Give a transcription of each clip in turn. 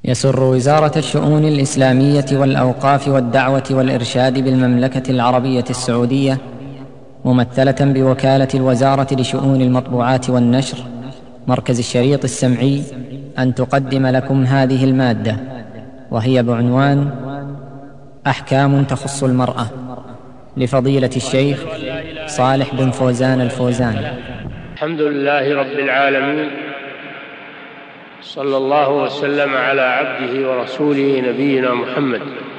يسر وزارة الشؤون الإسلامية والأوقاف والدعوة والإرشاد بالمملكة العربية السعودية ممثلة بوكالة الوزارة لشؤون المطبوعات والنشر مركز الشريط السمعي أن تقدم لكم هذه المادة، وهي بعنوان أحكام تخص المرأة، لفضيلة الشيخ صالح بن فوزان الفوزان. الحمد لله رب العالمين، صلى الله وسلم على عبده ورسوله نبينا محمد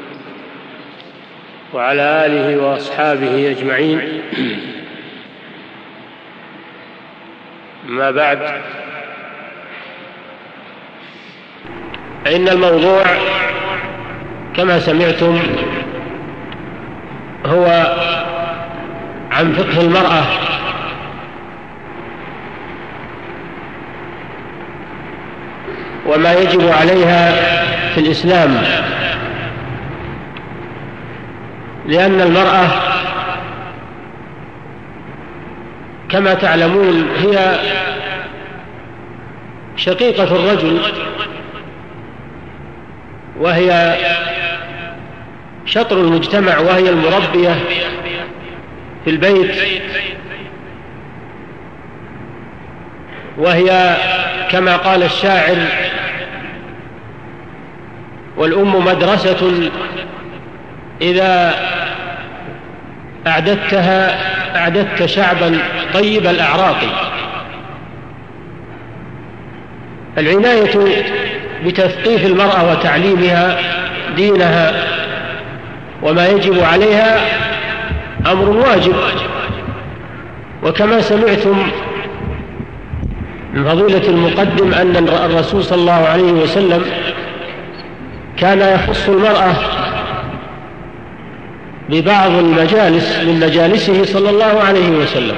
وعلى آله وأصحابه أجمعين. ما بعد، فإن الموضوع كما سمعتم هو عن فقه المرأة وما يجب عليها في الإسلام، لأن المرأة كما تعلمون هي شقيقة الرجل، وهي شطر المجتمع، وهي المربية في البيت، وهي كما قال الشاعر: والأم مدرسة إذا أعددتها أعددت شعبا طيب الأعراق. العناية بتثقيف المرأة وتعليمها دينها وما يجب عليها أمر واجب، وكما سمعتم من فضيلة المقدم أن الرسول صلى الله عليه وسلم كان يخص المرأة ببعض المجالس من مجالسه صلى الله عليه وسلم،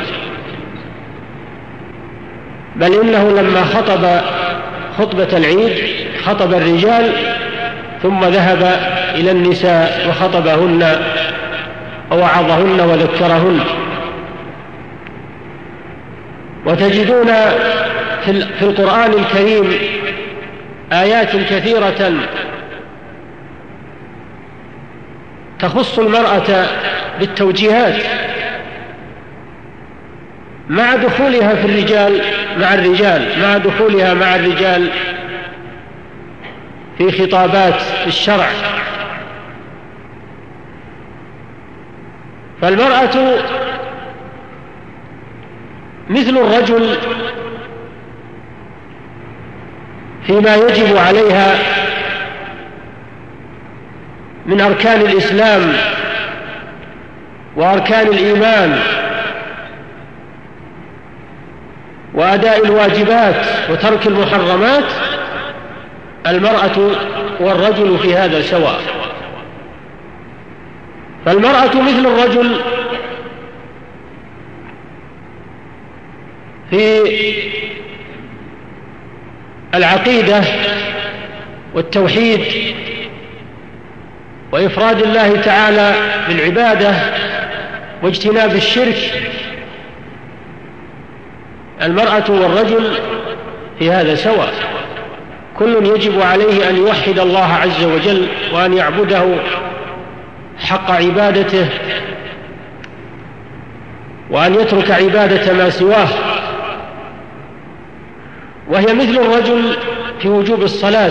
بل إنه لما خطب خطبة العيد خطب الرجال ثم ذهب إلى النساء وخطبهن ووعظهن وذكرهن. وتجدون في القرآن الكريم آيات كثيرة تخص المرأة بالتوجيهات مع دخولها في الرجال مع دخولها مع الرجال في خطابات الشرع. فالمرأة مثل الرجل فيما يجب عليها من أركان الإسلام وأركان الإيمان وأداء الواجبات وترك المحرمات. المرأة والرجل في هذا سواء. فالمرأة مثل الرجل في العقيدة والتوحيد وإفراد الله تعالى بالعبادة واجتناب الشرك. المرأة والرجل في هذا سواء، كل يجب عليه أن يوحد الله عز وجل وأن يعبده حق عبادته، وأن يترك عبادة ما سواه. وهي مثل الرجل في وجوب الصلاة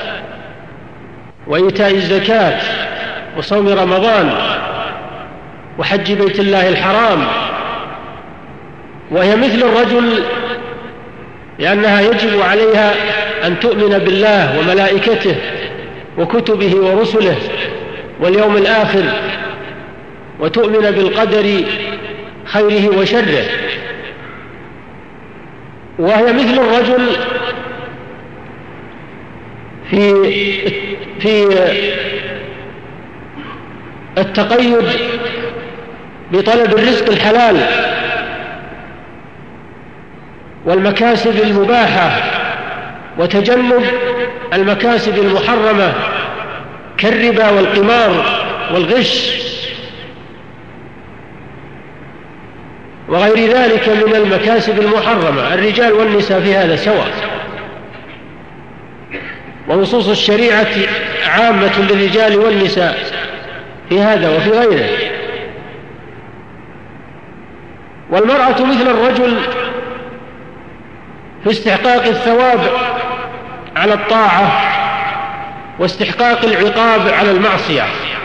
وإيتاء الزكاة وصوم رمضان وحج بيت الله الحرام. وهي مثل الرجل لأنها يجب عليها أن تؤمن بالله وملائكته وكتبه ورسله واليوم الآخر، وتؤمن بالقدر خيره وشره. وهي مثل الرجل في التقيد بطلب الرزق الحلال والمكاسب المباحة وتجنب المكاسب المحرمة كالربا والقمار والغش وغير ذلك من المكاسب المحرمة. الرجال والنساء في هذا سواء. ونصوص الشريعة عامة للرجال والنساء في هذا وفي غيره. والمرأة مثل الرجل في استحقاق الثواب على الطاعة واستحقاق العقاب على المعصية.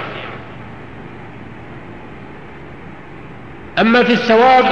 أما في الثواب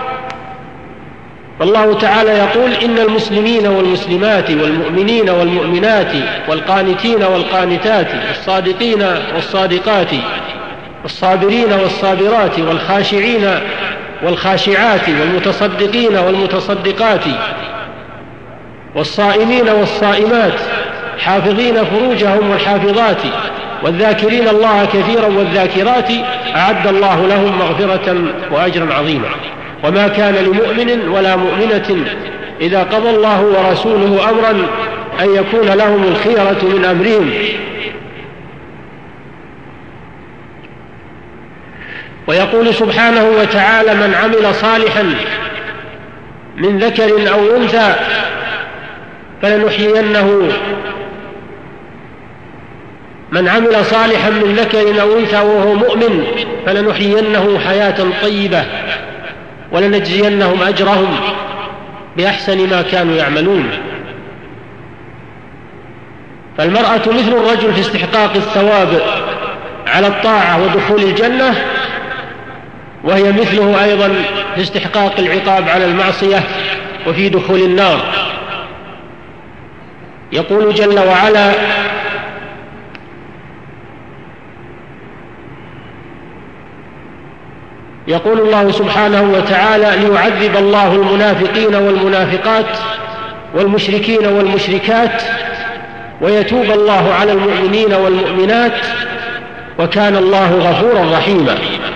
فالله تعالى يقول: إن المسلمين والمسلمات والمؤمنين والمؤمنات والقانتين والقانتات والصادقين والصادقات والصابرين والصابرات والخاشعين والخاشعات والمتصدقين والمتصدقات والصائمين والصائمات حافظين فروجهم والحافظات والذاكرين الله كثيرا والذاكرات أعد الله لهم مغفرة وأجرا عظيما. وما كان لمؤمن ولا مؤمنة إذا قضى الله ورسوله أمرا أن يكون لهم الخيرة من أمرهم. ويقول سبحانه وتعالى: من عمل صالحا من ذكر أو أنثى فلنحيينه من عمل صالحا من ذكر أو أنثى وهو مؤمن فلنحيينه حياة طيبة ولنجزينهم أجرهم بأحسن ما كانوا يعملون. فالمرأة مثل الرجل في استحقاق الثواب على الطاعة ودخول الجنة، وهي مثله أيضا في استحقاق العقاب على المعصية وفي دخول النار. يقول جل وعلا: يقول الله سبحانه وتعالى: ليعذب الله المنافقين والمنافقات والمشركين والمشركات ويتوب الله على المؤمنين والمؤمنات وكان الله غفورا رحيما.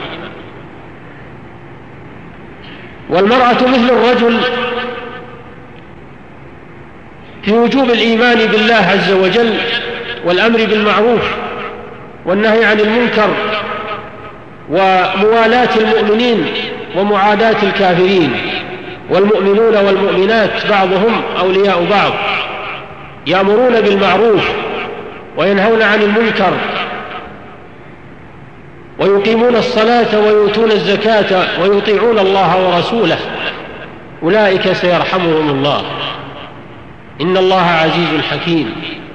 والمرأة مثل الرجل في وجوب الإيمان بالله عز وجل والأمر بالمعروف والنهي عن المنكر وموالاة المؤمنين ومعاداة الكافرين. والمؤمنون والمؤمنات بعضهم أولياء بعض، يأمرون بالمعروف وينهون عن المنكر ويقيمون الصلاة ويؤتون الزكاة ويطيعون الله ورسوله، أولئك سيرحمهم الله إن الله عزيز حكيم.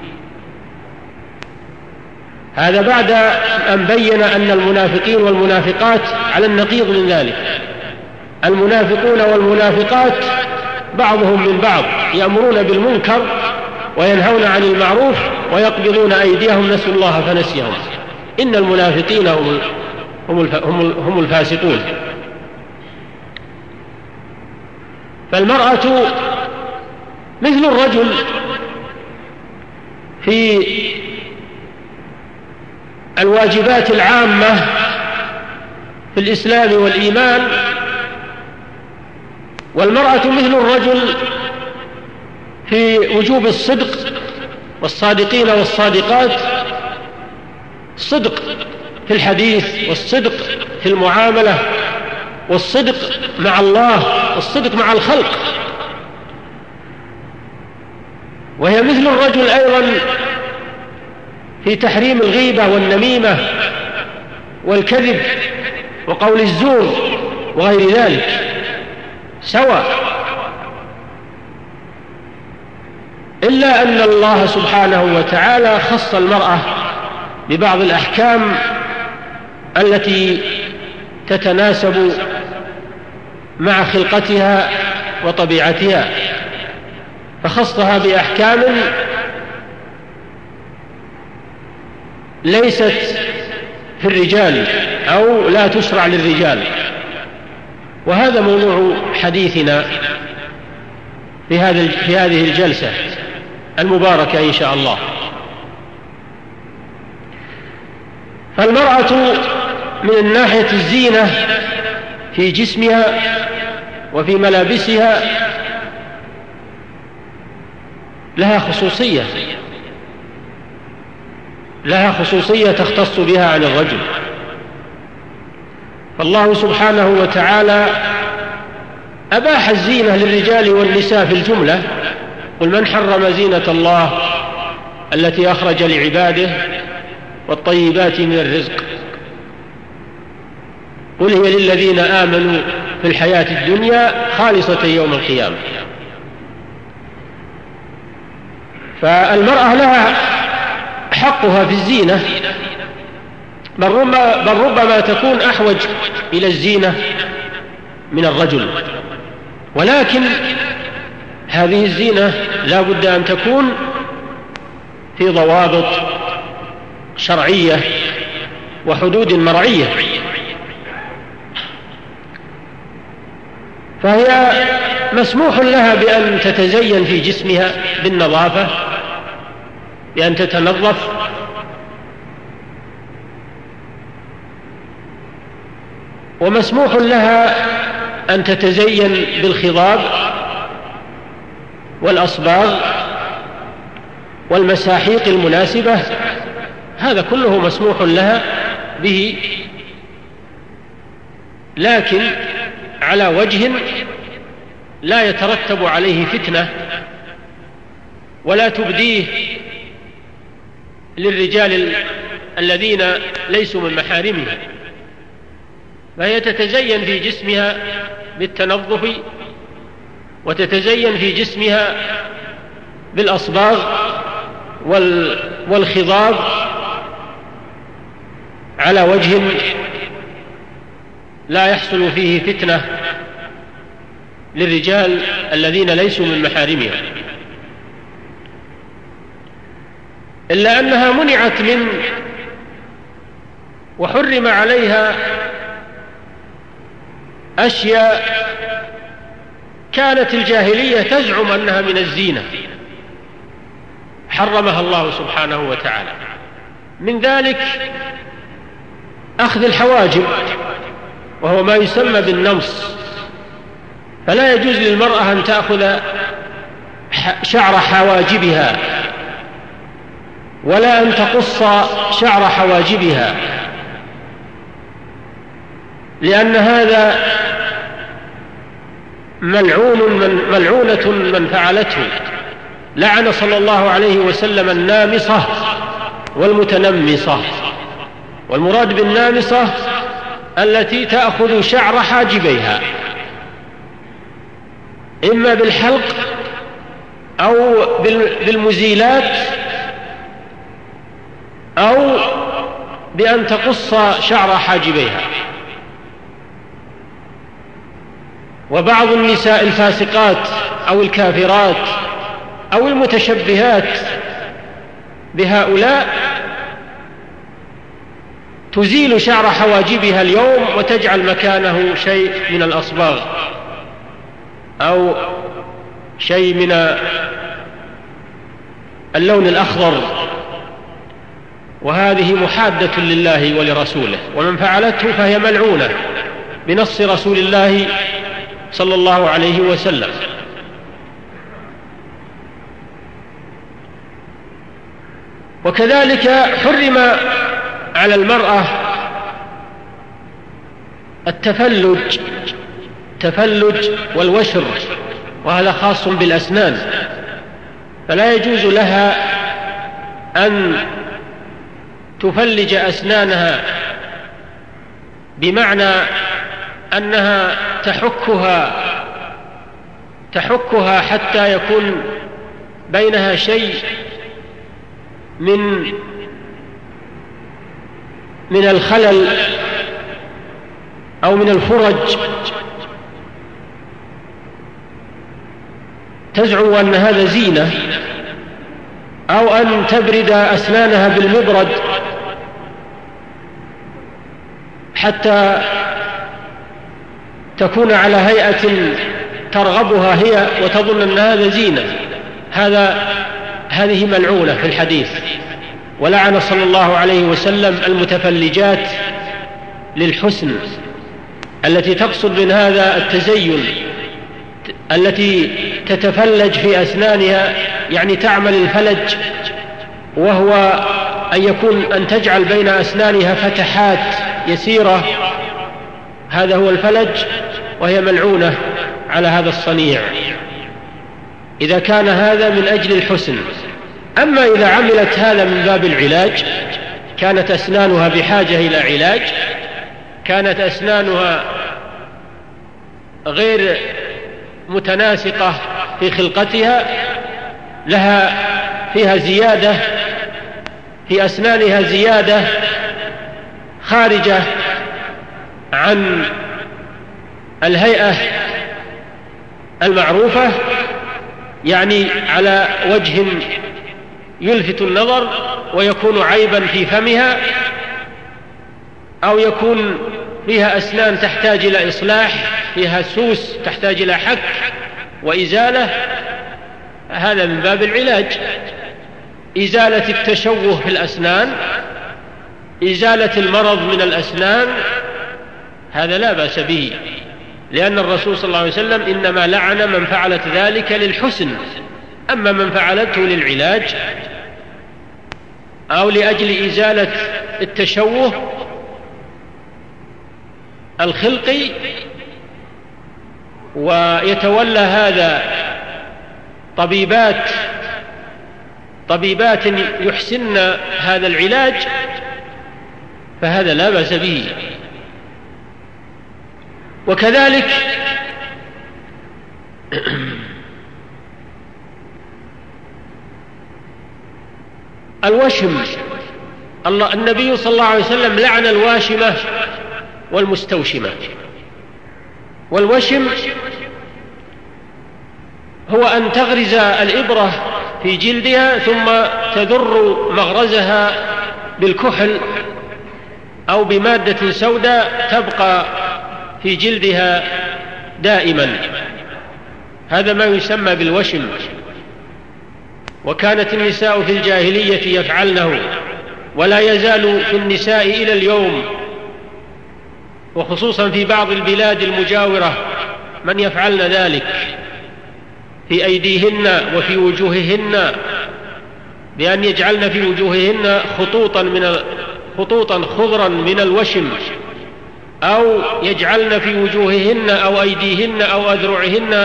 هذا بعد أن بين أن المنافقين والمنافقات على النقيض من ذلك. المنافقون والمنافقات بعضهم من بعض، يأمرون بالمنكر وينهون عن المعروف ويقبضون أيديهم، نسوا الله فنسيهم، إن المنافقين هم الفاسقون. فالمرأة مثل الرجل في الواجبات العامة في الإسلام والإيمان، والمرأة مثل الرجل في وجوب الصدق والصادقين والصادقات، الصدق في الحديث والصدق في المعاملة والصدق مع الله والصدق مع الخلق. وهي مثل الرجل أيضا في تحريم الغيبة والنميمة والكذب وقول الزور وغير ذلك سواء، إلا أن الله سبحانه وتعالى خص المرأة ببعض الأحكام التي تتناسب مع خلقتها وطبيعتها، فخصها بأحكام ليست في الرجال أو لا تشرع للرجال. وهذا موضوع حديثنا في هذه الجلسة المباركة إن شاء الله. فالمرأة من الناحية الزينة في جسمها وفي ملابسها لها خصوصية تختص بها عن الرجل. فالله سبحانه وتعالى أباح الزينة للرجال والنساء في الجملة: قل من حرم زينة الله التي أخرج لعباده والطيبات من الرزق. قل هي للذين آمنوا في الحياة الدنيا خالصة يوم القيامة. فالمرأة لها حقها في الزينة، بل ربما تكون أحوج إلى الزينة من الرجل، ولكن هذه الزينة لا بد أن تكون في ضوابط شرعية وحدود مرعية. فهي مسموح لها بأن تتزين في جسمها بالنظافة، بأن تتنظف، ومسموح لها أن تتزين بالخضاب والأصباغ والمساحيق المناسبة، هذا كله مسموح لها به، لكن على وجه لا يترتب عليه فتنة ولا تبديه للرجال الذين ليسوا من محارمها. فهي تتزين في جسمها بالتنظف، وتتزين في جسمها بالأصباغ والخضاب على وجه لا يحصل فيه فتنة للرجال الذين ليسوا من محارمها، إلا أنها منعت من وحرم عليها أشياء كانت الجاهلية تزعم أنها من الزينة، حرمها الله سبحانه وتعالى. من ذلك أخذ الحواجب، وهو ما يسمى بالنمص. فلا يجوز للمرأة أن تأخذ شعر حواجبها، ولا أن تقص شعر حواجبها، لأن هذا ملعونة من فعلته. لعن صلى الله عليه وسلم النامصة والمتنمصة. والمراد بالنامصة التي تأخذ شعر حاجبيها إما بالحلق أو بالمزيلات أو بأن تقص شعر حاجبيها. وبعض النساء الفاسقات أو الكافرات أو المتشبهات بهؤلاء تزيل شعر حواجبها اليوم وتجعل مكانه شيء من الأصباغ أو شيء من اللون الأخضر، وهذه محادة لله ولرسوله، ومن فعلته فهي ملعونة بنص رسول الله صلى الله عليه وسلم. وكذلك حرم على المرأة التفلج والوشر، وهذا خاص بالأسنان. فلا يجوز لها أن تفلج أسنانها بمعنى أنها تحكها حتى يكون بينها شيء من الخلل أو من الفرج، تزعم أن هذا زينة، أو أن تبرد أسنانها بالمبرد حتى تكون على هيئة ترغبها هي وتظن أن هذا زينة. هذه ملعونة في الحديث. ولعن صلى الله عليه وسلم المتفلجات للحسن التي تقصد من هذا التزين، التي تتفلج في أسنانها، يعني تعمل الفلج، وهو أن تجعل بين أسنانها فتحات يسيرة، هذا هو الفلج، وهي ملعونة على هذا الصنيع إذا كان هذا من أجل الحسن. أما إذا عملت هذا من باب العلاج، كانت أسنانها بحاجة إلى علاج، كانت أسنانها غير متناسقة في خلقتها، فيها زيادة في أسنانها، زيادة خارجة عن الهيئة المعروفة، يعني على وجه يلفت النظر ويكون عيبا في فمها، أو يكون فيها أسنان تحتاج إلى إصلاح، فيها سوس تحتاج إلى حك وإزالة، هذا من باب العلاج. إزالة التشوه في الأسنان، إزالة المرض من الأسنان، هذا لا بأس به، لأن الرسول صلى الله عليه وسلم إنما لعن من فعلت ذلك للحسن، أما من فعلته للعلاج أو لأجل إزالة التشوه الخلقي، ويتولى هذا طبيبات يحسن هذا العلاج، فهذا لا بأس به. وكذلك الوشم، النبي صلى الله عليه وسلم لعن الواشمة والمستوشمة. والوشم هو أن تغرز الإبرة في جلدها ثم تذر مغرزها بالكحل أو بمادة سوداء تبقى في جلدها دائما، هذا ما يسمى بالوشم. وكانت النساء في الجاهلية يفعلنه، ولا يزال في النساء إلى اليوم، وخصوصا في بعض البلاد المجاورة من يفعلن ذلك في أيديهن وفي وجوههن، بأن يجعلن في وجوههن خطوطا خضرا من الوشم، أو يجعلن في وجوههن أو أيديهن أو أذرعهن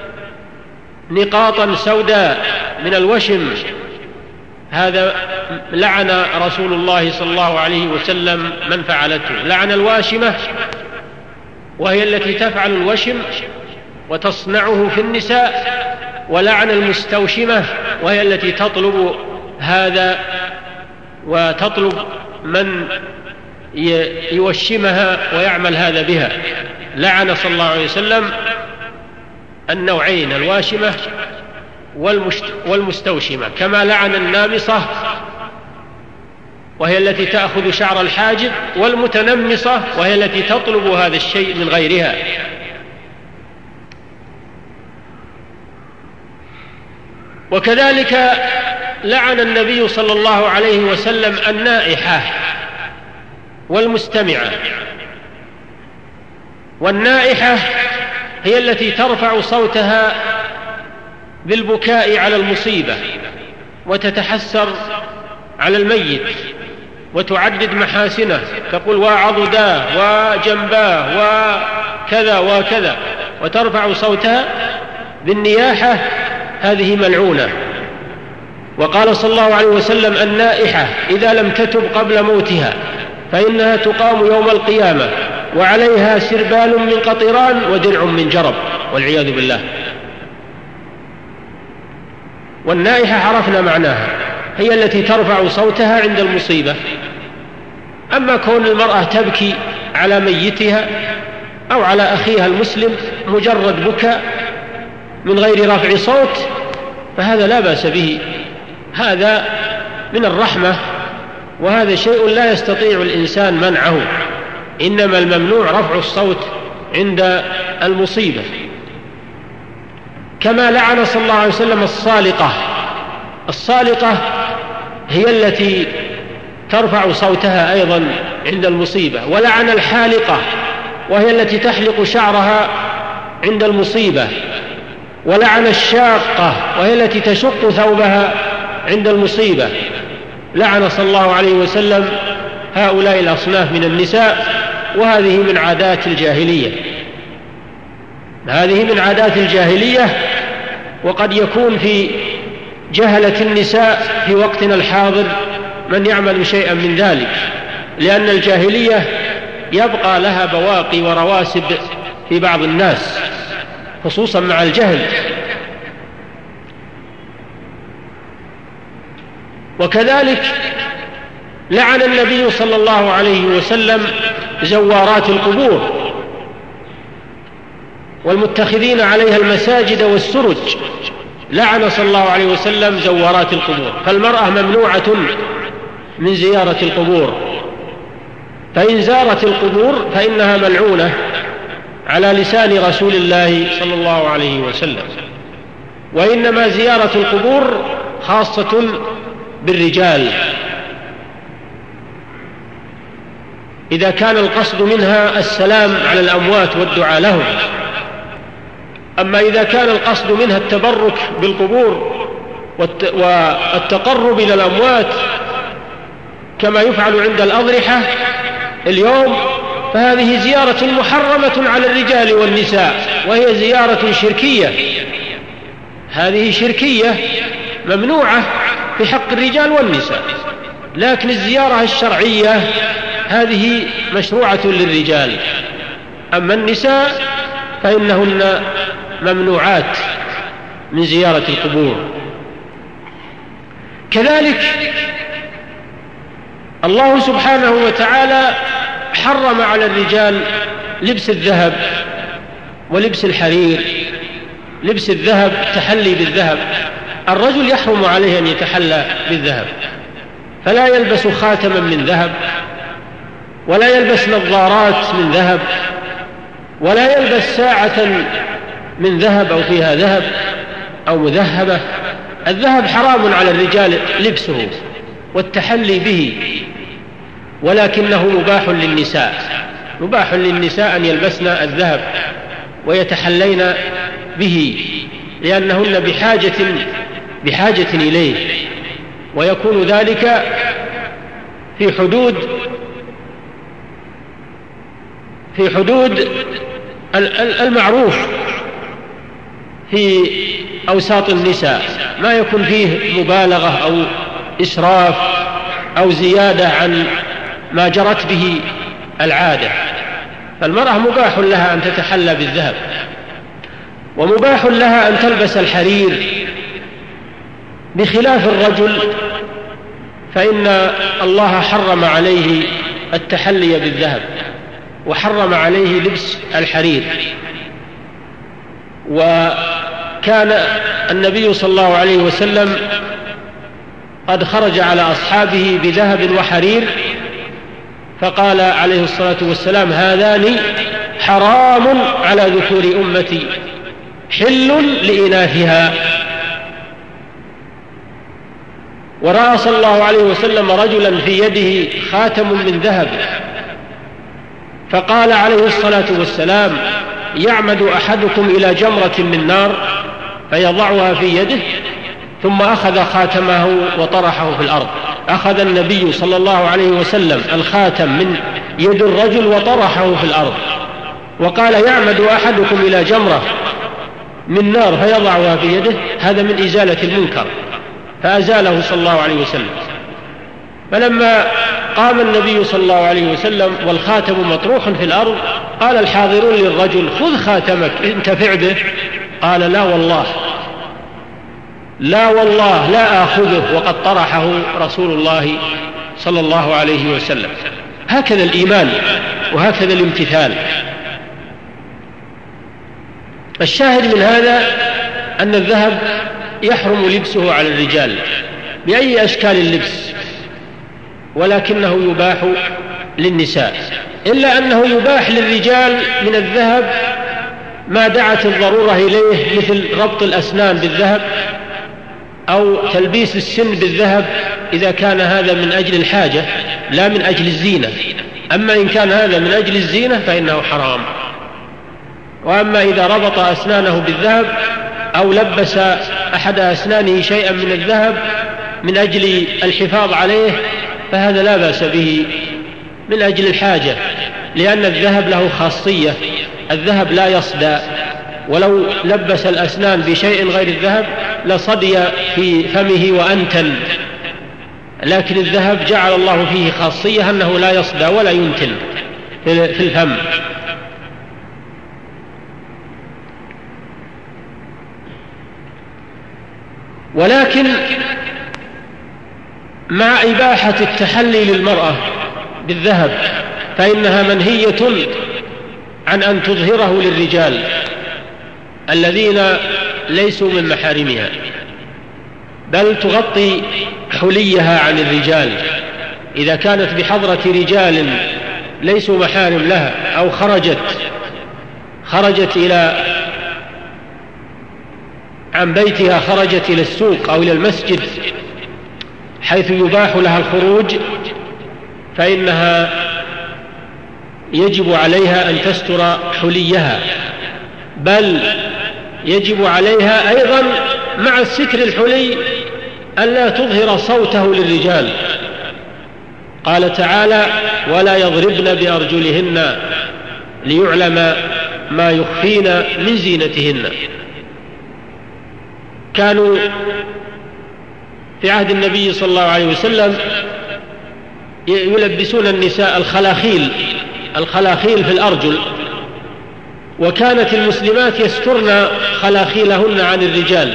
نقاطا سوداء من الوشم. هذا لعن رسول الله صلى الله عليه وسلم من فعلته، لعن الواشمة وهي التي تفعل الوشم وتصنعه في النساء، ولعن المستوشمة وهي التي تطلب هذا وتطلب من يوشمها ويعمل هذا بها. لعن صلى الله عليه وسلم النوعين، الواشمة والمستوشمة، كما لعن النامصة وهي التي تأخذ شعر الحاجب، والمتنمصة وهي التي تطلب هذا الشيء من غيرها. وكذلك لعن النبي صلى الله عليه وسلم النائحة والمستمعة. والنائحة هي التي ترفع صوتها بالبكاء على المصيبة وتتحسر على الميت وتعدد محاسنه، تقول وعضداه وجنباه وكذا وكذا، وترفع صوتها بالنياحة، هذه ملعونة. وقال صلى الله عليه وسلم النائحة إذا لم تتب قبل موتها فإنها تقام يوم القيامة وعليها سربال من قطران ودرع من جرب، والعياذ بالله. والنائحة عرفنا معناها، هي التي ترفع صوتها عند المصيبة. أما كون المرأة تبكي على ميتها أو على أخيها المسلم مجرد بكاء من غير رفع صوت، فهذا لا بأس به، هذا من الرحمة، وهذا شيء لا يستطيع الإنسان منعه، إنما الممنوع رفع الصوت عند المصيبة. كما لعن صلى الله عليه وسلم الصالقة. الصالقة هي التي ترفع صوتها أيضا عند المصيبة. ولعن الحالقة وهي التي تحلق شعرها عند المصيبة. ولعن الشاقة وهي التي تشق ثوبها عند المصيبة. لعن صلى الله عليه وسلم هؤلاء الأصناف من النساء، وهذه من عادات الجاهلية، هذه من عادات الجاهلية. وقد يكون في جهلت النساء في وقتنا الحاضر من يعمل شيئا من ذلك، لأن الجاهلية يبقى لها بواقي ورواسب في بعض الناس خصوصا مع الجهل. وكذلك لعن النبي صلى الله عليه وسلم زوارات القبور والمتخذين عليها المساجد والسرج، لعن صلى الله عليه وسلم زوارات القبور، فالمرأة ممنوعة من زيارة القبور، فإن زارت القبور فإنها ملعونة على لسان رسول الله صلى الله عليه وسلم. وإنما زيارة القبور خاصة بالرجال إذا كان القصد منها السلام على الأموات والدعاء لهم. أما إذا كان القصد منها التبرك بالقبور والتقرب إلى الأموات كما يفعل عند الأضرحة اليوم، فهذه زيارة محرمة على الرجال والنساء، وهي زيارة شركية، هذه شركية ممنوعة في حق الرجال والنساء. لكن الزيارة الشرعية هذه مشروعة للرجال، أما النساء فإنهن ممنوعات من زيارة القبور. كذلك الله سبحانه وتعالى حرم على الرجال لبس الذهب ولبس الحرير. لبس الذهب التحلي بالذهب، الرجل يحرم عليه أن يتحلى بالذهب، فلا يلبس خاتما من ذهب، ولا يلبس نظارات من ذهب، ولا يلبس ساعة من ذهب أو فيها ذهب أو مذهبة. الذهب حرام على الرجال لبسه والتحلي به، ولكنه مباح للنساء، مباح للنساء أن يلبسن الذهب ويتحلين به، لأنهن بحاجة إليه، ويكون ذلك في حدود المعروف في أوساط النساء، ما يكون فيه مبالغة أو إسراف أو زيادة عن ما جرت به العادة. فالمرأة مباح لها أن تتحلى بالذهب، ومباح لها أن تلبس الحرير، بخلاف الرجل فإن الله حرم عليه التحلي بالذهب وحرم عليه لبس الحرير. وكان النبي صلى الله عليه وسلم قد خرج على أصحابه بذهب وحرير، فقال عليه الصلاة والسلام: هذان حرام على ذكور أمتي حل لإناثها. ورأى صلى الله عليه وسلم رجلا في يده خاتم من ذهب، فقال عليه الصلاة والسلام: يعمد أحدكم إلى جمرة من نار فيضعها في يده، ثم أخذ خاتمه وطرحه في الأرض. أخذ النبي صلى الله عليه وسلم الخاتم من يد الرجل وطرحه في الأرض، وقال: يعمد أحدكم إلى جمرة من نار فيضعها في يده، هذا من إزالة المنكر، فأزاله صلى الله عليه وسلم. فلما قام النبي صلى الله عليه وسلم والخاتم مطروح في الأرض، قال الحاضرون للرجل: خذ خاتمك انتفع به. قال: لا والله لا آخذه، وقد طرحه رسول الله صلى الله عليه وسلم. هكذا الإيمان وهكذا الامتثال. الشاهد من هذا أن الذهب يحرم لبسه على الرجال بأي أشكال اللبس، ولكنه يباح للنساء، إلا أنه يباح للرجال من الذهب ما دعت الضرورة إليه، مثل ربط الأسنان بالذهب أو تلبيس السن بالذهب، إذا كان هذا من أجل الحاجة لا من أجل الزينة. أما إن كان هذا من أجل الزينة فإنه حرام. وأما إذا ربط أسنانه بالذهب أو لبس أحد أسنانه شيئا من الذهب من أجل الحفاظ عليه فهذا لا بأس به من أجل الحاجة، لأن الذهب له خاصية، الذهب لا يصدى، ولو لبس الأسنان بشيء غير الذهب لصدي في فمه وأنتن، لكن الذهب جعل الله فيه خاصية أنه لا يصدى ولا ينتن في الفم. ولكن مع إباحة التحلي للمرأة بالذهب فإنها منهية عن أن تظهره للرجال الذين ليسوا من محارمها، بل تغطي حليها عن الرجال إذا كانت بحضرة رجال ليسوا محارم لها، أو خرجت عن بيتها، خرجت إلى السوق أو إلى المسجد حيث يباح لها الخروج، فإنها يجب عليها أن تستر حليها، بل يجب عليها أيضا مع الستر الحلي ألا تظهر صوته للرجال. قال تعالى: ولا يضربن بأرجلهن ليعلم ما يخفين من زينتهن. كانوا في عهد النبي صلى الله عليه وسلم يلبسون النساء الخلاخيل في الأرجل، وكانت المسلمات يسترن خلاخيلهن عن الرجال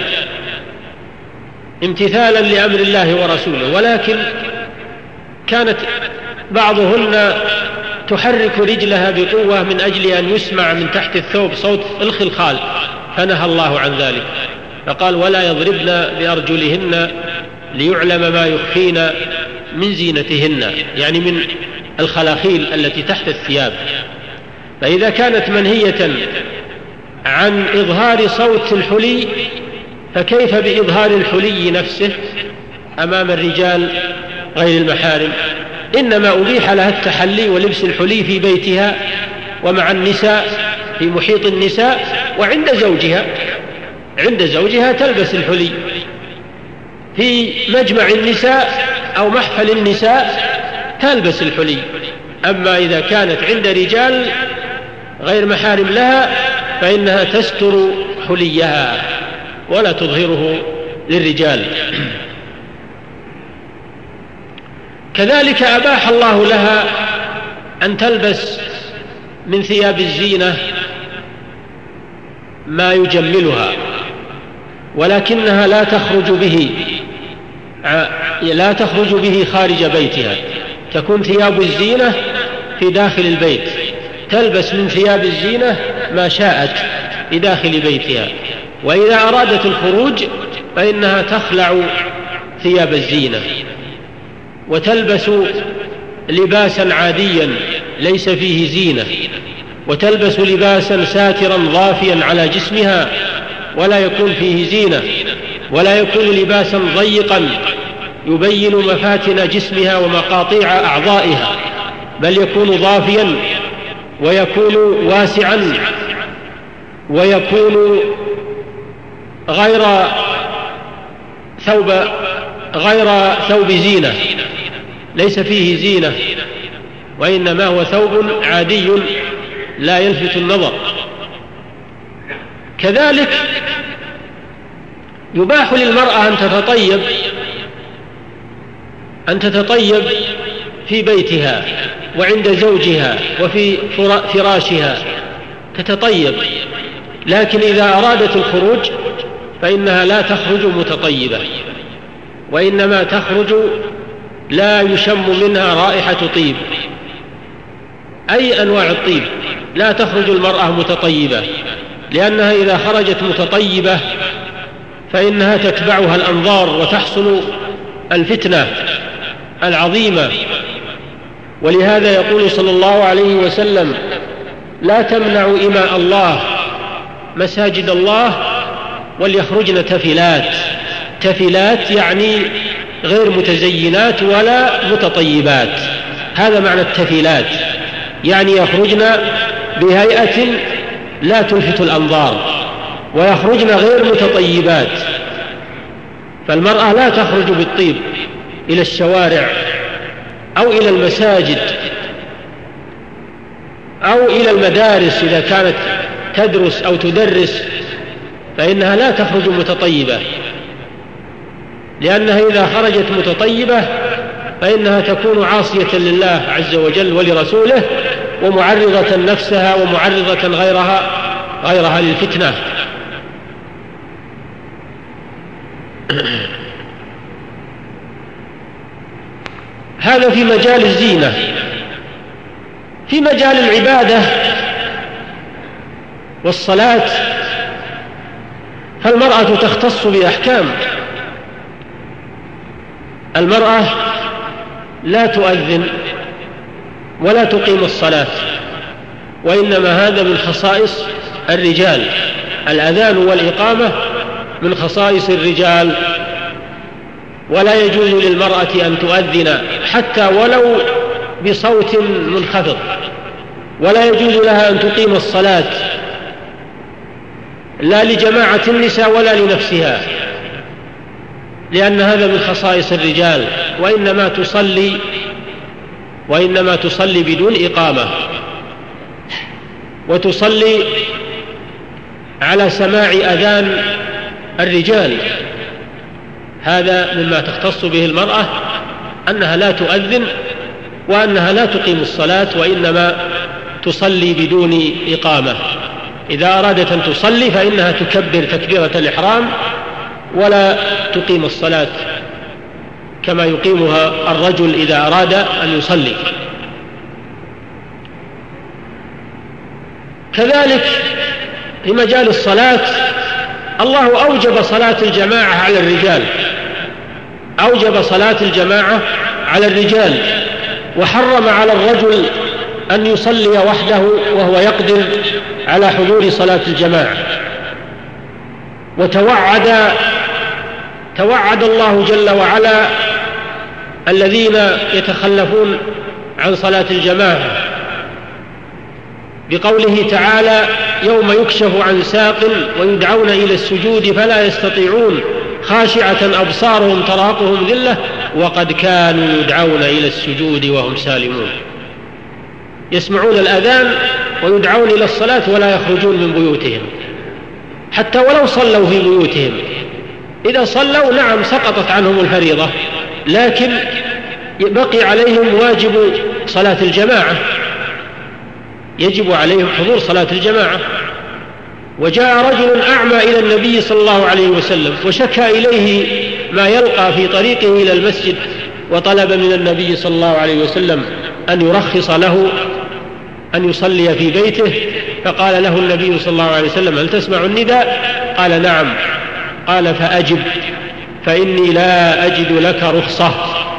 امتثالا لأمر الله ورسوله، ولكن كانت بعضهن تحرك رجلها بقوة من أجل أن يسمع من تحت الثوب صوت الخلخال، فنهى الله عن ذلك، فقال: ولا يضربن بأرجلهن ليعلم ما يخفين من زينتهن، يعني من الخلاخيل التي تحت الثياب. فإذا كانت منهية عن إظهار صوت الحلي، فكيف بإظهار الحلي نفسه أمام الرجال غير المحارم؟ إنما أبيح لها التحلي ولبس الحلي في بيتها ومع النساء في محيط النساء، وعند زوجها تلبس الحلي في مجمع النساء أو محفل النساء تلبس الحلي. أما إذا كانت عند رجال غير محارم لها فإنها تستر حليها ولا تظهره للرجال. كذلك أباح الله لها أن تلبس من ثياب الزينة ما يجملها، ولكنها لا تخرج به خارج بيتها، تكون ثياب الزينة في داخل البيت، تلبس من ثياب الزينة ما شاءت في داخل بيتها، وإذا أرادت الخروج فإنها تخلع ثياب الزينة وتلبس لباسا عاديا ليس فيه زينة، وتلبس لباسا ساترا ضافيا على جسمها ولا يكون فيه زينة، ولا يكون لباسا ضيقا يبين مفاتن جسمها ومقاطيع أعضائها، بل يكون ضافيا ويكون واسعا ويكون غير ثوب زينة، ليس فيه زينة، وإنما هو ثوب عادي لا يلفت النظر. كذلك يباح للمرأة أن تتطيب في بيتها وعند زوجها وفي فراشها تتطيب، لكن إذا أرادت الخروج فإنها لا تخرج متطيبة، وإنما تخرج لا يشم منها رائحة طيب، أي أنواع الطيب لا تخرج المرأة متطيبة، لأنها إذا خرجت متطيبة فإنها تتبعها الأنظار وتحصل الفتنة العظيمة. ولهذا يقول صلى الله عليه وسلم: لا تمنعوا إماء الله مساجد الله وليخرجن تفلات يعني غير متزينات ولا متطيبات، هذا معنى التفلات، يعني يخرجن بهيئة لا تلفت الأنظار، ويخرجن غير متطيبات. فالمرأة لا تخرج بالطيب إلى الشوارع أو إلى المساجد أو إلى المدارس، إذا كانت تدرس أو تدرس فإنها لا تخرج متطيبة، لأنها إذا خرجت متطيبة فإنها تكون عاصية لله عز وجل ولرسوله، ومعرضة نفسها ومعرضة غيرها للفتنة. هذا في مجال الزينة. في مجال العبادة والصلاة فالمرأة تختص بأحكام. المرأة لا تؤذن ولا تقيم الصلاة، وإنما هذا من خصائص الرجال. الأذان والإقامة من خصائص الرجال، ولا يجوز للمرأة أن تؤذن حتى ولو بصوت منخفض، ولا يجوز لها أن تقيم الصلاة لا لجماعة النساء ولا لنفسها، لأن هذا من خصائص الرجال، وإنما تصلي بدون إقامة، وتصلي على سماع أذان الرجال. هذا مما تختص به المرأة، أنها لا تؤذن وأنها لا تقيم الصلاة، وإنما تصلي بدون إقامة. إذا أرادت أن تصلي فإنها تكبر تكبيرة الإحرام ولا تقيم الصلاة كما يقيمها الرجل إذا أراد أن يصلي. كذلك في مجال الصلاة الله أوجب صلاة الجماعة على الرجال، أوجب صلاة الجماعة على الرجال، وحرم على الرجل أن يصلي وحده وهو يقدر على حضور صلاة الجماعة. توعد الله جل وعلا الذين يتخلفون عن صلاة الجماعة بقوله تعالى: يوم يكشف عن ساق ويدعون إلى السجود فلا يستطيعون خاشعة أبصارهم ترهقهم ذلة وقد كانوا يدعون إلى السجود وهم سالمون. يسمعون الأذان ويدعون إلى الصلاة ولا يخرجون من بيوتهم، حتى ولو صلوا في بيوتهم. إذا صلوا نعم سقطت عنهم الفريضة، لكن بقي عليهم واجب صلاة الجماعة، يجب عليهم حضور صلاة الجماعة. وجاء رجل أعمى إلى النبي صلى الله عليه وسلم وشكى إليه ما يلقى في طريقه إلى المسجد، وطلب من النبي صلى الله عليه وسلم أن يرخص له أن يصلي في بيته، فقال له النبي صلى الله عليه وسلم: هل تسمع النداء؟ قال: نعم. قال: فأجب، فإني لا أجد لك رخصة.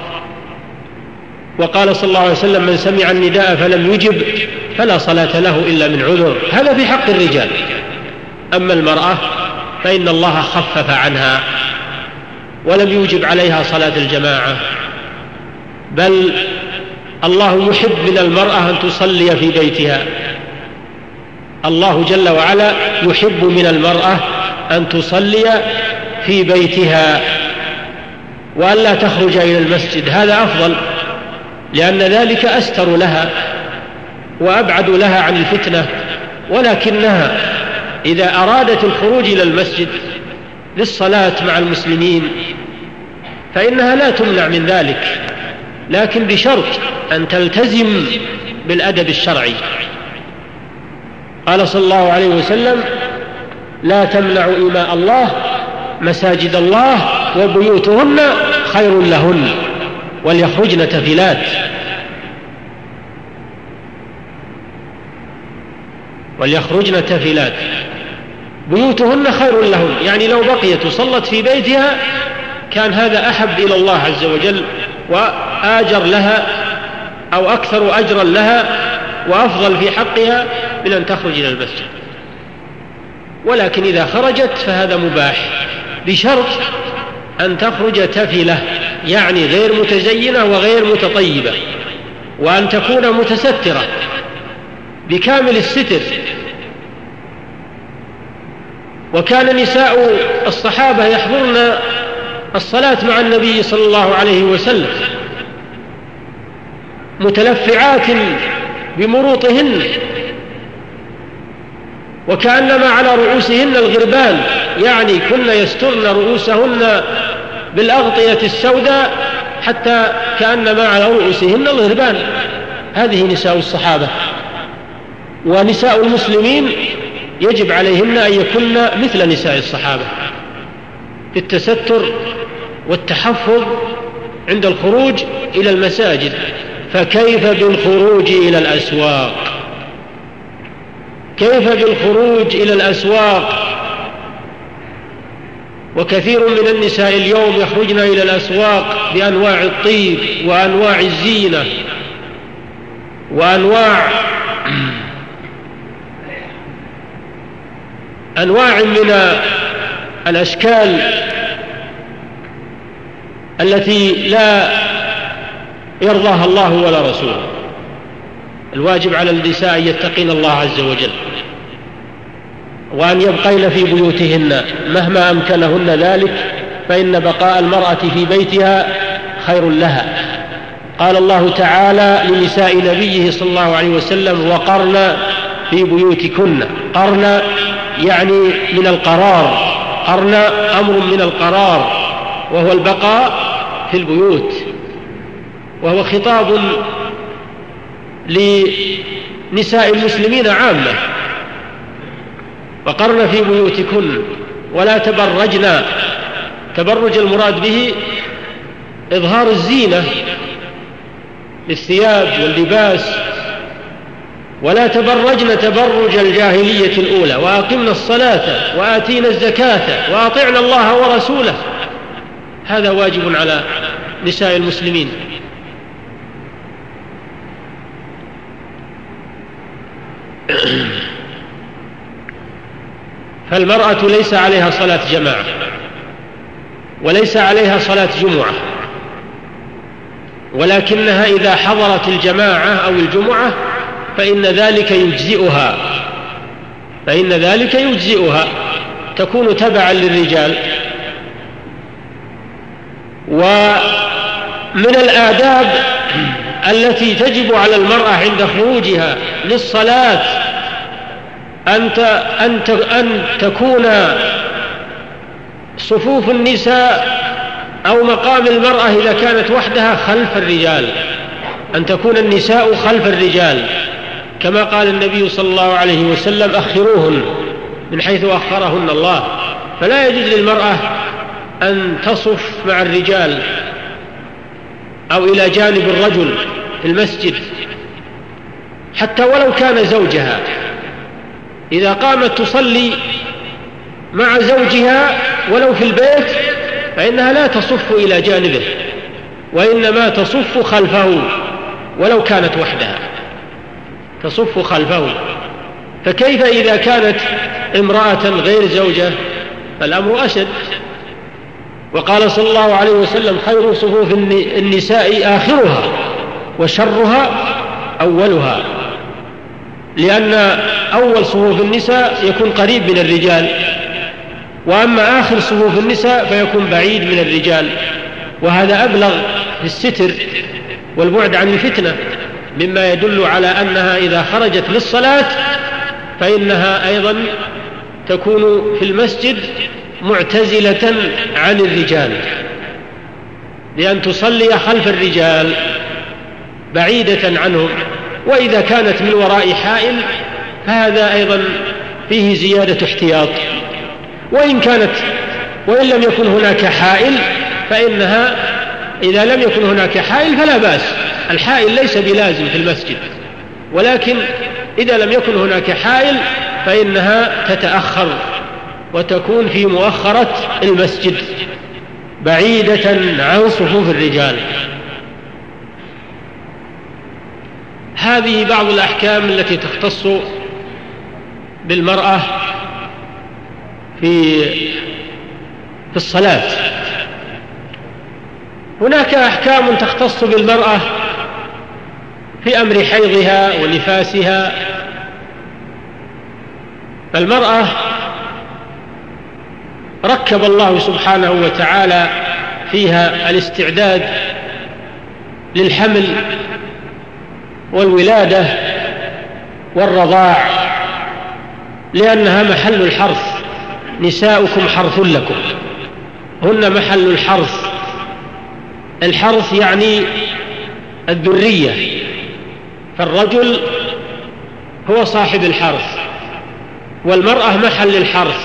وقال صلى الله عليه وسلم: من سمع النداء فلم يجب فلا صلاة له إلا من عذر. هذا في حق الرجال. أما المرأة فإن الله خفف عنها ولم يوجب عليها صلاة الجماعة، بل الله يحب من المرأة أن تصلي في بيتها. الله جل وعلا يحب من المرأة أن تصلي في بيتها وأن لا تخرج إلى المسجد. هذا أفضل، لأن ذلك أستر لها وأبعد لها عن الفتنة. ولكنها إذا أرادت الخروج إلى المسجد للصلاة مع المسلمين فإنها لا تمنع من ذلك، لكن بشرط أن تلتزم بالأدب الشرعي. قال صلى الله عليه وسلم: لا تمنعوا إماء الله مساجد الله وبيوتهن خير لهن وليخرجن تفلات. وليخرجن تفلات، بيوتهن خير لهن، يعني لو بقيت وصلت في بيتها كان هذا أحب إلى الله عز وجل وآجر لها أو أكثر أجرا لها وأفضل في حقها من أن تخرج إلى المسجد. ولكن إذا خرجت فهذا مباح، بشرط أن تخرج تفلة، يعني غير متزينة وغير متطيبة، وأن تكون متسترة بكامل الستر. وكان نساء الصحابة يحضرن الصلاة مع النبي صلى الله عليه وسلم متلفعات بمروطهن، وكأنما على رؤوسهن الغربان، يعني كن يسترن رؤوسهن بالأغطية السوداء حتى كأنما على رؤوسهن الغربان. هذه نساء الصحابة. ونساء المسلمين يجب عليهن أن يكن مثل نساء الصحابة في التستر والتحفظ عند الخروج إلى المساجد. فكيف بالخروج إلى الأسواق؟ كيف بالخروج إلى الأسواق؟ وكثير من النساء اليوم يخرجن إلى الأسواق بأنواع الطيب وأنواع الزينة وأنواع من الأشكال التي لا يرضاها الله ولا رسوله. الواجب على النساء أن يتقين الله عز وجل وأن يبقين في بيوتهن مهما أمكنهن ذلك، فإن بقاء المرأة في بيتها خير لها. قال الله تعالى لنساء نبيه صلى الله عليه وسلم: وقرن في بيوتكن. قرن يعني من القرار، قرن أمر من القرار وهو البقاء في البيوت، وهو خطاب لنساء المسلمين عامة. وقرن في بيوتكن ولا تبرجن. تبرج المراد به إظهار الزينة للثياب واللباس، ولا تبرجن تبرج الجاهلية الأولى، وأقمنا الصلاة وآتينا الزكاة وأطعنا الله ورسوله. هذا واجب على نساء المسلمين. فالمرأة ليس عليها صلاة جماعة وليس عليها صلاة جمعة، ولكنها إذا حضرت الجماعة أو الجمعة فإن ذلك يجزئها، تكون تبعا للرجال. ومن الآداب التي تجب على المرأة عند خروجها للصلاة أن تكون صفوف النساء أو مقام المرأة إذا كانت وحدها خلف الرجال، أن تكون النساء خلف الرجال، كما قال النبي صلى الله عليه وسلم: أخروهن من حيث أخرهن الله. فلا يجوز للمرأة أن تصف مع الرجال أو إلى جانب الرجل في المسجد حتى ولو كان زوجها. إذا قامت تصلي مع زوجها ولو في البيت فإنها لا تصف إلى جانبه، وإنما تصف خلفه ولو كانت وحدها، تصف خلفه. فكيف إذا كانت امرأة غير زوجة؟ فالأمر أشد. وقال صلى الله عليه وسلم: خير صفوف النساء آخرها وشرها أولها، لأن أول صفوف النساء يكون قريب من الرجال، وأما آخر صفوف النساء فيكون بعيد من الرجال. وهذا أبلغ في الستر والبعد عن الفتنة، مما يدل على أنها إذا خرجت للصلاة فإنها أيضا تكون في المسجد معتزلة عن الرجال، لأن تصلي خلف الرجال بعيدة عنهم. وإذا كانت من وراء حائل فهذا أيضا فيه زيادة احتياط. وإن لم يكن هناك حائل فإنها إذا لم يكن هناك حائل فلا بأس. الحائل ليس بلازم في المسجد، ولكن إذا لم يكن هناك حائل فإنها تتأخر وتكون في مؤخرة المسجد بعيدة عن صفوف الرجال. هذه بعض الأحكام التي تختص بالمرأة في الصلاة. هناك أحكام تختص بالمرأة في أمر حيضها ونفاسها. فالمرأة ركب الله سبحانه وتعالى فيها الاستعداد للحمل والولادة والرضاع، لأنها محل الحرث. نساؤكم حرث لكم هن محل الحرث. الحرث يعني الذرية، فالرجل هو صاحب الحرث والمرأة محل الحرث،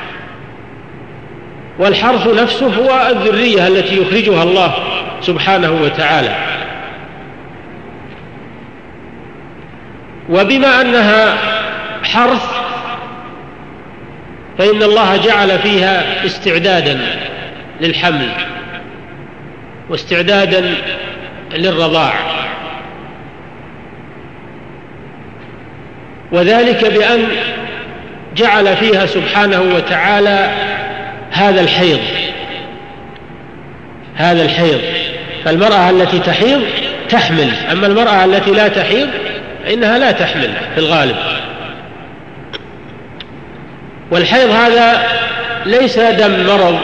والحرث نفسه هو الذرية التي يخرجها الله سبحانه وتعالى. وبما أنها حرث فإن الله جعل فيها استعدادا للحمل واستعدادا للرضاع، وذلك بأن جعل فيها سبحانه وتعالى هذا الحيض. فالمرأة التي تحيض تحمل، أما المرأة التي لا تحيض فإنها لا تحمل في الغالب. والحيض هذا ليس دم مرض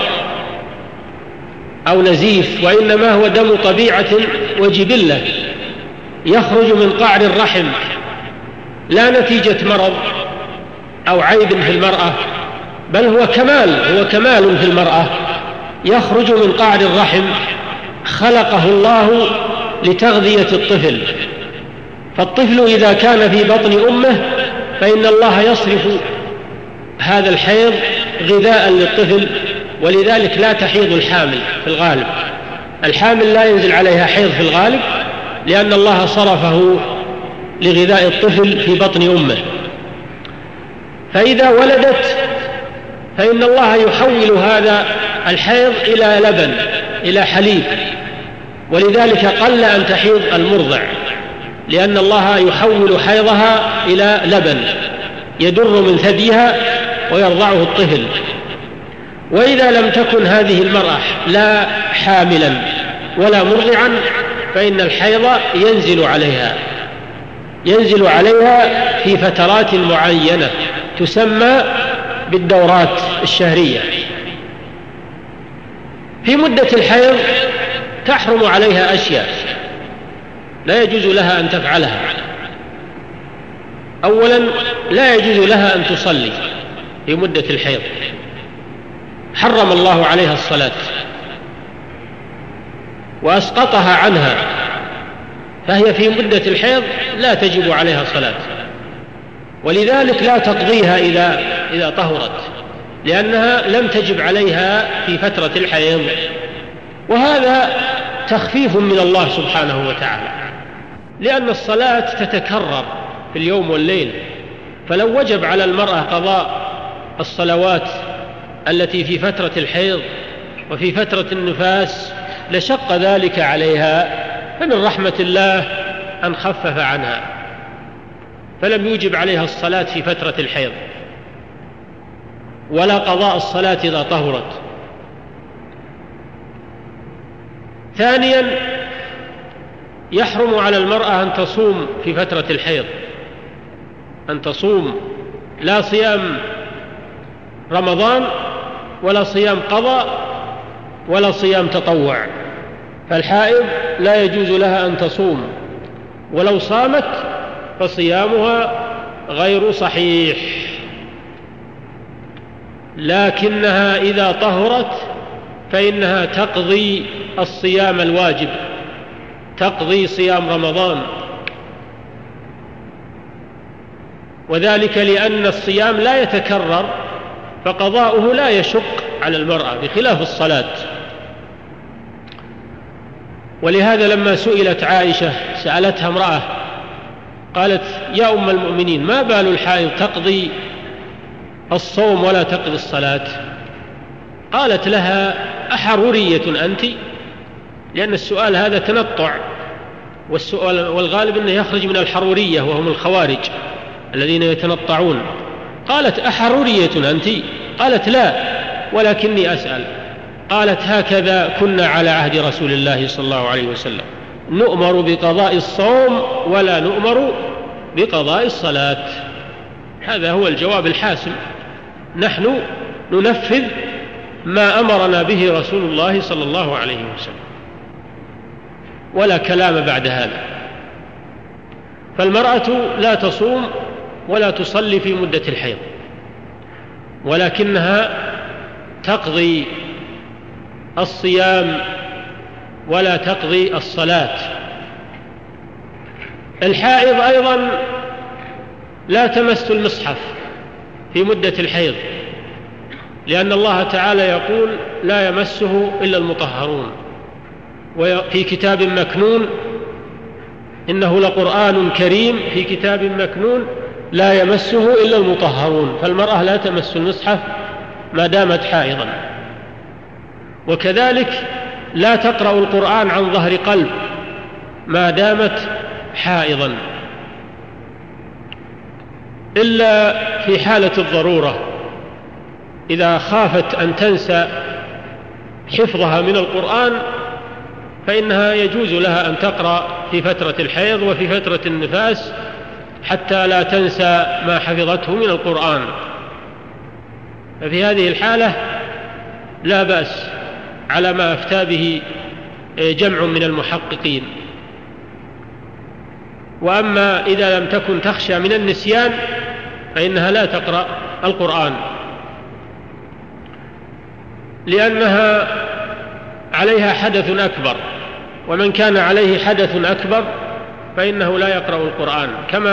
أو نزيف، وإنما هو دم طبيعة وجبلة يخرج من قعر الرحم، لا نتيجة مرض أو عيب في المرأة، بل هو كمال في المرأة يخرج من قعر الرحم، خلقه الله لتغذية الطفل. فالطفل إذا كان في بطن أمه فإن الله يصرف هذا الحيض غذاء للطفل، ولذلك لا تحيض الحامل في الغالب. الحامل لا ينزل عليها حيض في الغالب، لأن الله صرفه لغذاء الطفل في بطن أمه. فإذا ولدت فإن الله يحول هذا الحيض إلى لبن، إلى حليب، ولذلك قل أن تحيض المرضع، لأن الله يحول حيضها إلى لبن يدر من ثديها ويرضعه الطفل. وإذا لم تكن هذه المرأة لا حاملا ولا مرضعا فإن الحيض ينزل عليها في فترات معينة تسمى بالدورات الشهرية. في مدة الحيض تحرم عليها أشياء لا يجوز لها أن تفعلها. أولا، لا يجوز لها أن تصلي في مدة الحيض، حرم الله عليها الصلاة وأسقطها عنها، فهي في مدة الحيض لا تجب عليها صلاة، ولذلك لا تقضيها إذا طهرت، لأنها لم تجب عليها في فترة الحيض. وهذا تخفيف من الله سبحانه وتعالى، لأن الصلاة تتكرر في اليوم والليل، فلو وجب على المرأة قضاء الصلوات التي في فترة الحيض وفي فترة النفاس لشق ذلك عليها، فمن رحمة الله أن خفف عنها، فلم يوجب عليها الصلاة في فترة الحيض ولا قضاء الصلاة إذا طهرت. ثانيا، يحرم على المرأة أن تصوم في فترة الحيض، أن تصوم لا صيام رمضان ولا صيام قضاء ولا صيام تطوع، فالحائض لا يجوز لها أن تصوم، ولو صامت فصيامها غير صحيح، لكنها إذا طهرت فإنها تقضي الصيام الواجب، تقضي صيام رمضان، وذلك لأن الصيام لا يتكرر فقضاؤه لا يشق على المرأة بخلاف الصلاة. ولهذا لما سئلت عائشة، سألتها امرأة قالت: يا أم المؤمنين، ما بال الحائض تقضي الصوم ولا تقضي الصلاة؟ قالت لها: أحرورية أنت؟ لأن السؤال هذا تنطع، والغالب أنه يخرج من الحرورية وهم الخوارج الذين يتنطعون. قالت: أحرورية أنت؟ قالت: لا، ولكني أسأل. قالت: هكذا كنا على عهد رسول الله صلى الله عليه وسلم، نؤمر بقضاء الصوم ولا نؤمر بقضاء الصلاة. هذا هو الجواب الحاسم، نحن ننفذ ما أمرنا به رسول الله صلى الله عليه وسلم، ولا كلام بعد هذا. فالمرأة لا تصوم ولا تصلي في مدة الحيض، ولكنها تقضي الصيام ولا تقضي الصلاة. الحائض أيضا لا تمس المصحف في مدة الحيض، لأن الله تعالى يقول لا يمسه إلا المطهرون، وفي كتاب مكنون إنه لقرآن كريم في كتاب مكنون لا يمسه إلا المطهرون. فالمرأة لا تمس المصحف ما دامت حائضا. وكذلك لا تقرأ القرآن عن ظهر قلب ما دامت حائضا، إلا في حالة الضرورة، إذا خافت أن تنسى حفظها من القرآن فإنها يجوز لها أن تقرأ في فترة الحيض وفي فترة النفاس حتى لا تنسى ما حفظته من القرآن. ففي هذه الحالة لا بأس على ما أفتى به جمع من المحققين. وأما إذا لم تكن تخشى من النسيان فإنها لا تقرأ القرآن، لأنها عليها حدث أكبر، ومن كان عليه حدث أكبر فإنه لا يقرأ القرآن،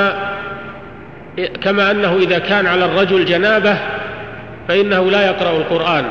كما أنه إذا كان على الرجل جنابة فإنه لا يقرأ القرآن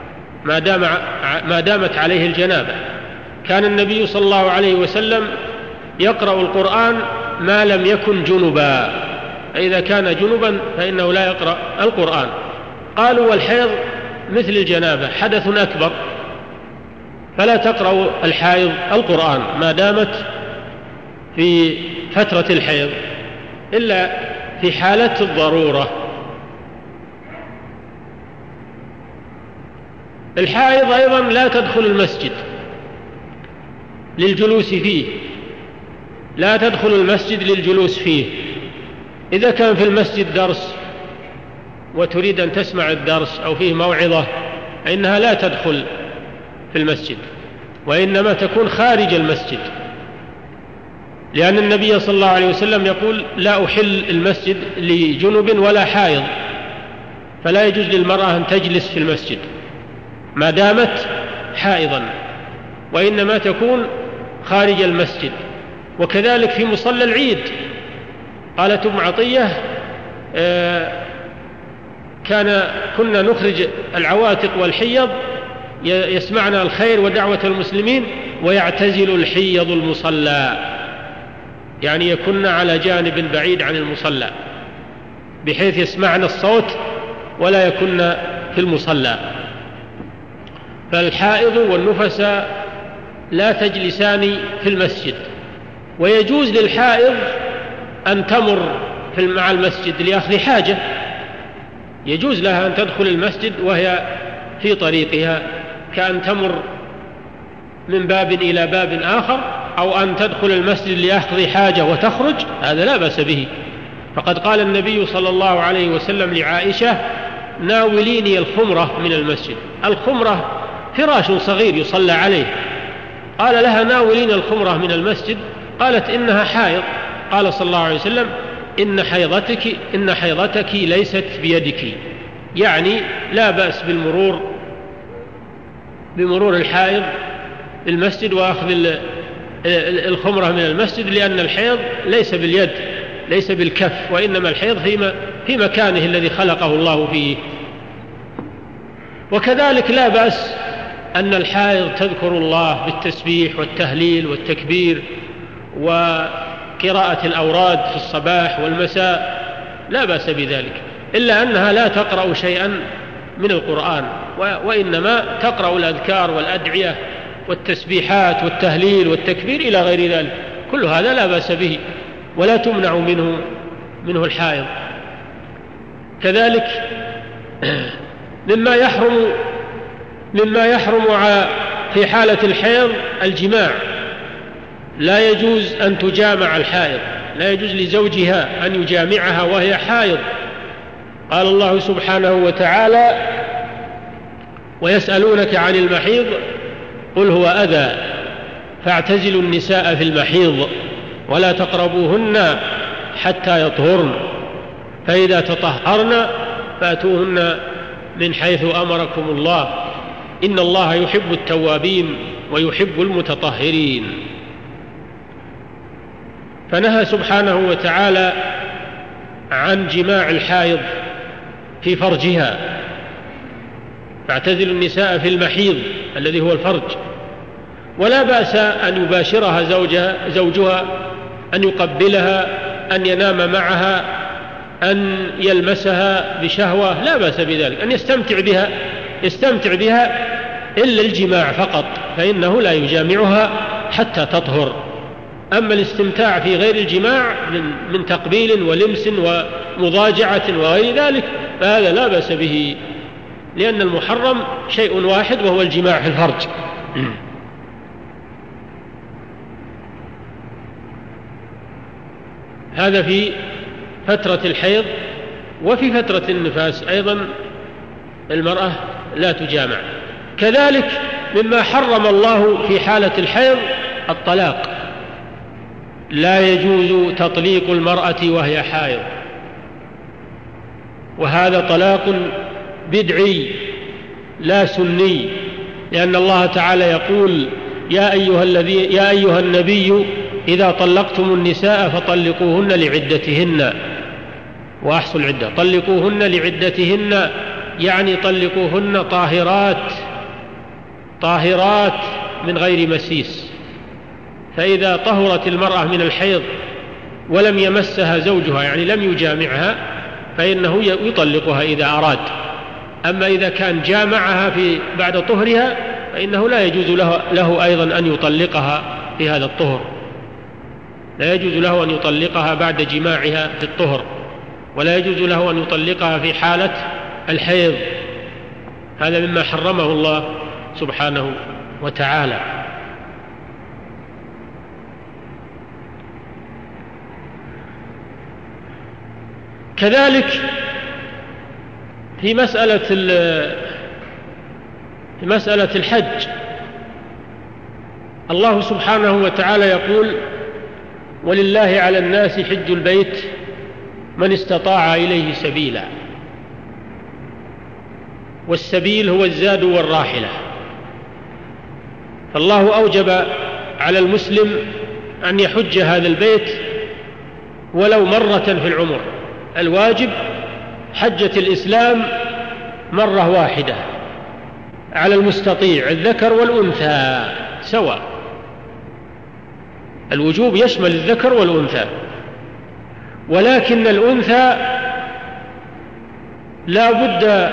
ما دامت عليه الجنابة. كان النبي صلى الله عليه وسلم يقرأ القرآن ما لم يكن جنبا، فإذا كان جنبا فإنه لا يقرأ القرآن. قالوا والحيض مثل الجنابة حدث أكبر، فلا تقرأ الحائض القرآن ما دامت في فترة الحيض إلا في حالة الضرورة. الحائض أيضا لا تدخل المسجد للجلوس فيه، لا تدخل المسجد للجلوس فيه. إذا كان في المسجد درس وتريد أن تسمع الدرس أو فيه موعظة فإنها لا تدخل في المسجد، وإنما تكون خارج المسجد، لأن النبي صلى الله عليه وسلم يقول لا أحل المسجد لجنب ولا حائض، فلا يجوز للمرأة أن تجلس في المسجد ما دامت حائضا، وإنما تكون خارج المسجد. وكذلك في مصلى العيد. قالت أم عطية كنا نخرج العواتق والحيض يسمعنا الخير ودعوة المسلمين ويعتزل الحيض المصلى، يعني يكن على جانب بعيد عن المصلى بحيث يسمعنا الصوت ولا يكن في المصلى. فالحائض والنفساء لا تجلسان في المسجد. ويجوز للحائض أن تمر مع المسجد لأخذ حاجة، يجوز لها أن تدخل المسجد وهي في طريقها، كأن تمر من باب إلى باب آخر، أو أن تدخل المسجد لأخذ حاجة وتخرج، هذا لا بأس به. فقد قال النبي صلى الله عليه وسلم لعائشة ناوليني الخمرة من المسجد. الخمرة فراش صغير يصلى عليه، قال لها ناولين الخمرة من المسجد، قالت إنها حائض. قال صلى الله عليه وسلم إن حيضتك ليست بيدك، يعني لا بأس بمرور الحائض المسجد وأخذ الخمرة من المسجد، لأن الحيض ليس باليد ليس بالكف، وإنما الحيض في مكانه الذي خلقه الله فيه. وكذلك لا بأس أن الحائض تذكر الله بالتسبيح والتهليل والتكبير وقراءة الأوراد في الصباح والمساء، لا بأس بذلك، إلا أنها لا تقرأ شيئا من القرآن، وإنما تقرأ الأذكار والأدعية والتسبيحات والتهليل والتكبير إلى غير ذلك. كل هذا لا بأس به ولا تمنع منه الحائض. كذلك مما يحرم في حالة الحيض الجماع، لا يجوز أن تجامع الحائض، لا يجوز لزوجها أن يجامعها وهي حائض. قال الله سبحانه وتعالى ويسألونك عن المحيض قل هو أذى فاعتزلوا النساء في المحيض ولا تقربوهن حتى يطهرن فإذا تطهرن فأتوهن من حيث أمركم الله إن الله يحب التوابين ويحب المتطهرين. فنهى سبحانه وتعالى عن جماع الحائض في فرجها، فاعتزلوا النساء في المحيض الذي هو الفرج، ولا بأس أن يباشرها زوجها، أن يقبلها، أن ينام معها، أن يلمسها بشهوة، لا بأس بذلك، أن يستمتع بها إلا الجماع فقط، فإنه لا يجامعها حتى تطهر. أما الاستمتاع في غير الجماع من تقبيل ولمس ومضاجعة وغير ذلك فهذا لا بأس به، لأن المحرم شيء واحد وهو الجماع في الفرج. هذا في فترة الحيض. وفي فترة النفاس أيضا المرأة لا تجامع. كذلك مما حرم الله في حالة الحيض الطلاق، لا يجوز تطليق المرأة وهي حائض، وهذا طلاق بدعي لا سني، لأن الله تعالى يقول يا أيها النبي إذا طلقتم النساء فطلقوهن لعدتهن وأحصوا العدة. طلقوهن لعدتهن يعني طلقوهن طاهرات من غير مسيس. فإذا طهرت المرأة من الحيض ولم يمسها زوجها يعني لم يجامعها فإنه يطلقها إذا أراد. أما إذا كان جامعها بعد طهرها فإنه لا يجوز له أيضا أن يطلقها في هذا الطهر، لا يجوز له أن يطلقها بعد جماعها في الطهر، ولا يجوز له أن يطلقها في حالة الحيض. هذا مما حرمه الله سبحانه وتعالى. كذلك في مسألة الحج الله سبحانه وتعالى يقول ولله على الناس حج البيت من استطاع إليه سبيلا، والسبيل هو الزاد والراحلة. فالله أوجب على المسلم أن يحج هذا البيت ولو مرة في العمر. الواجب حجة الإسلام مرة واحدة على المستطيع الذكر والأنثى سواء، الوجوب يشمل الذكر والأنثى، ولكن الأنثى لا بد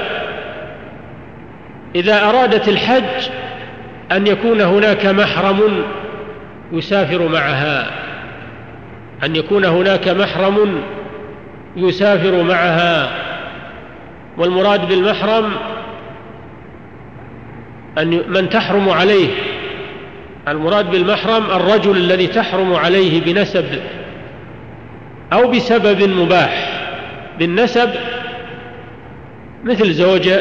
إذا أرادت الحج أن يكون هناك محرم يسافر معها، أن يكون هناك محرم يسافر معها. والمراد بالمحرم من تحرم عليه، المراد بالمحرم الرجل الذي تحرم عليه بنسب أو بسبب مباح. بالنسب مثل زوجة،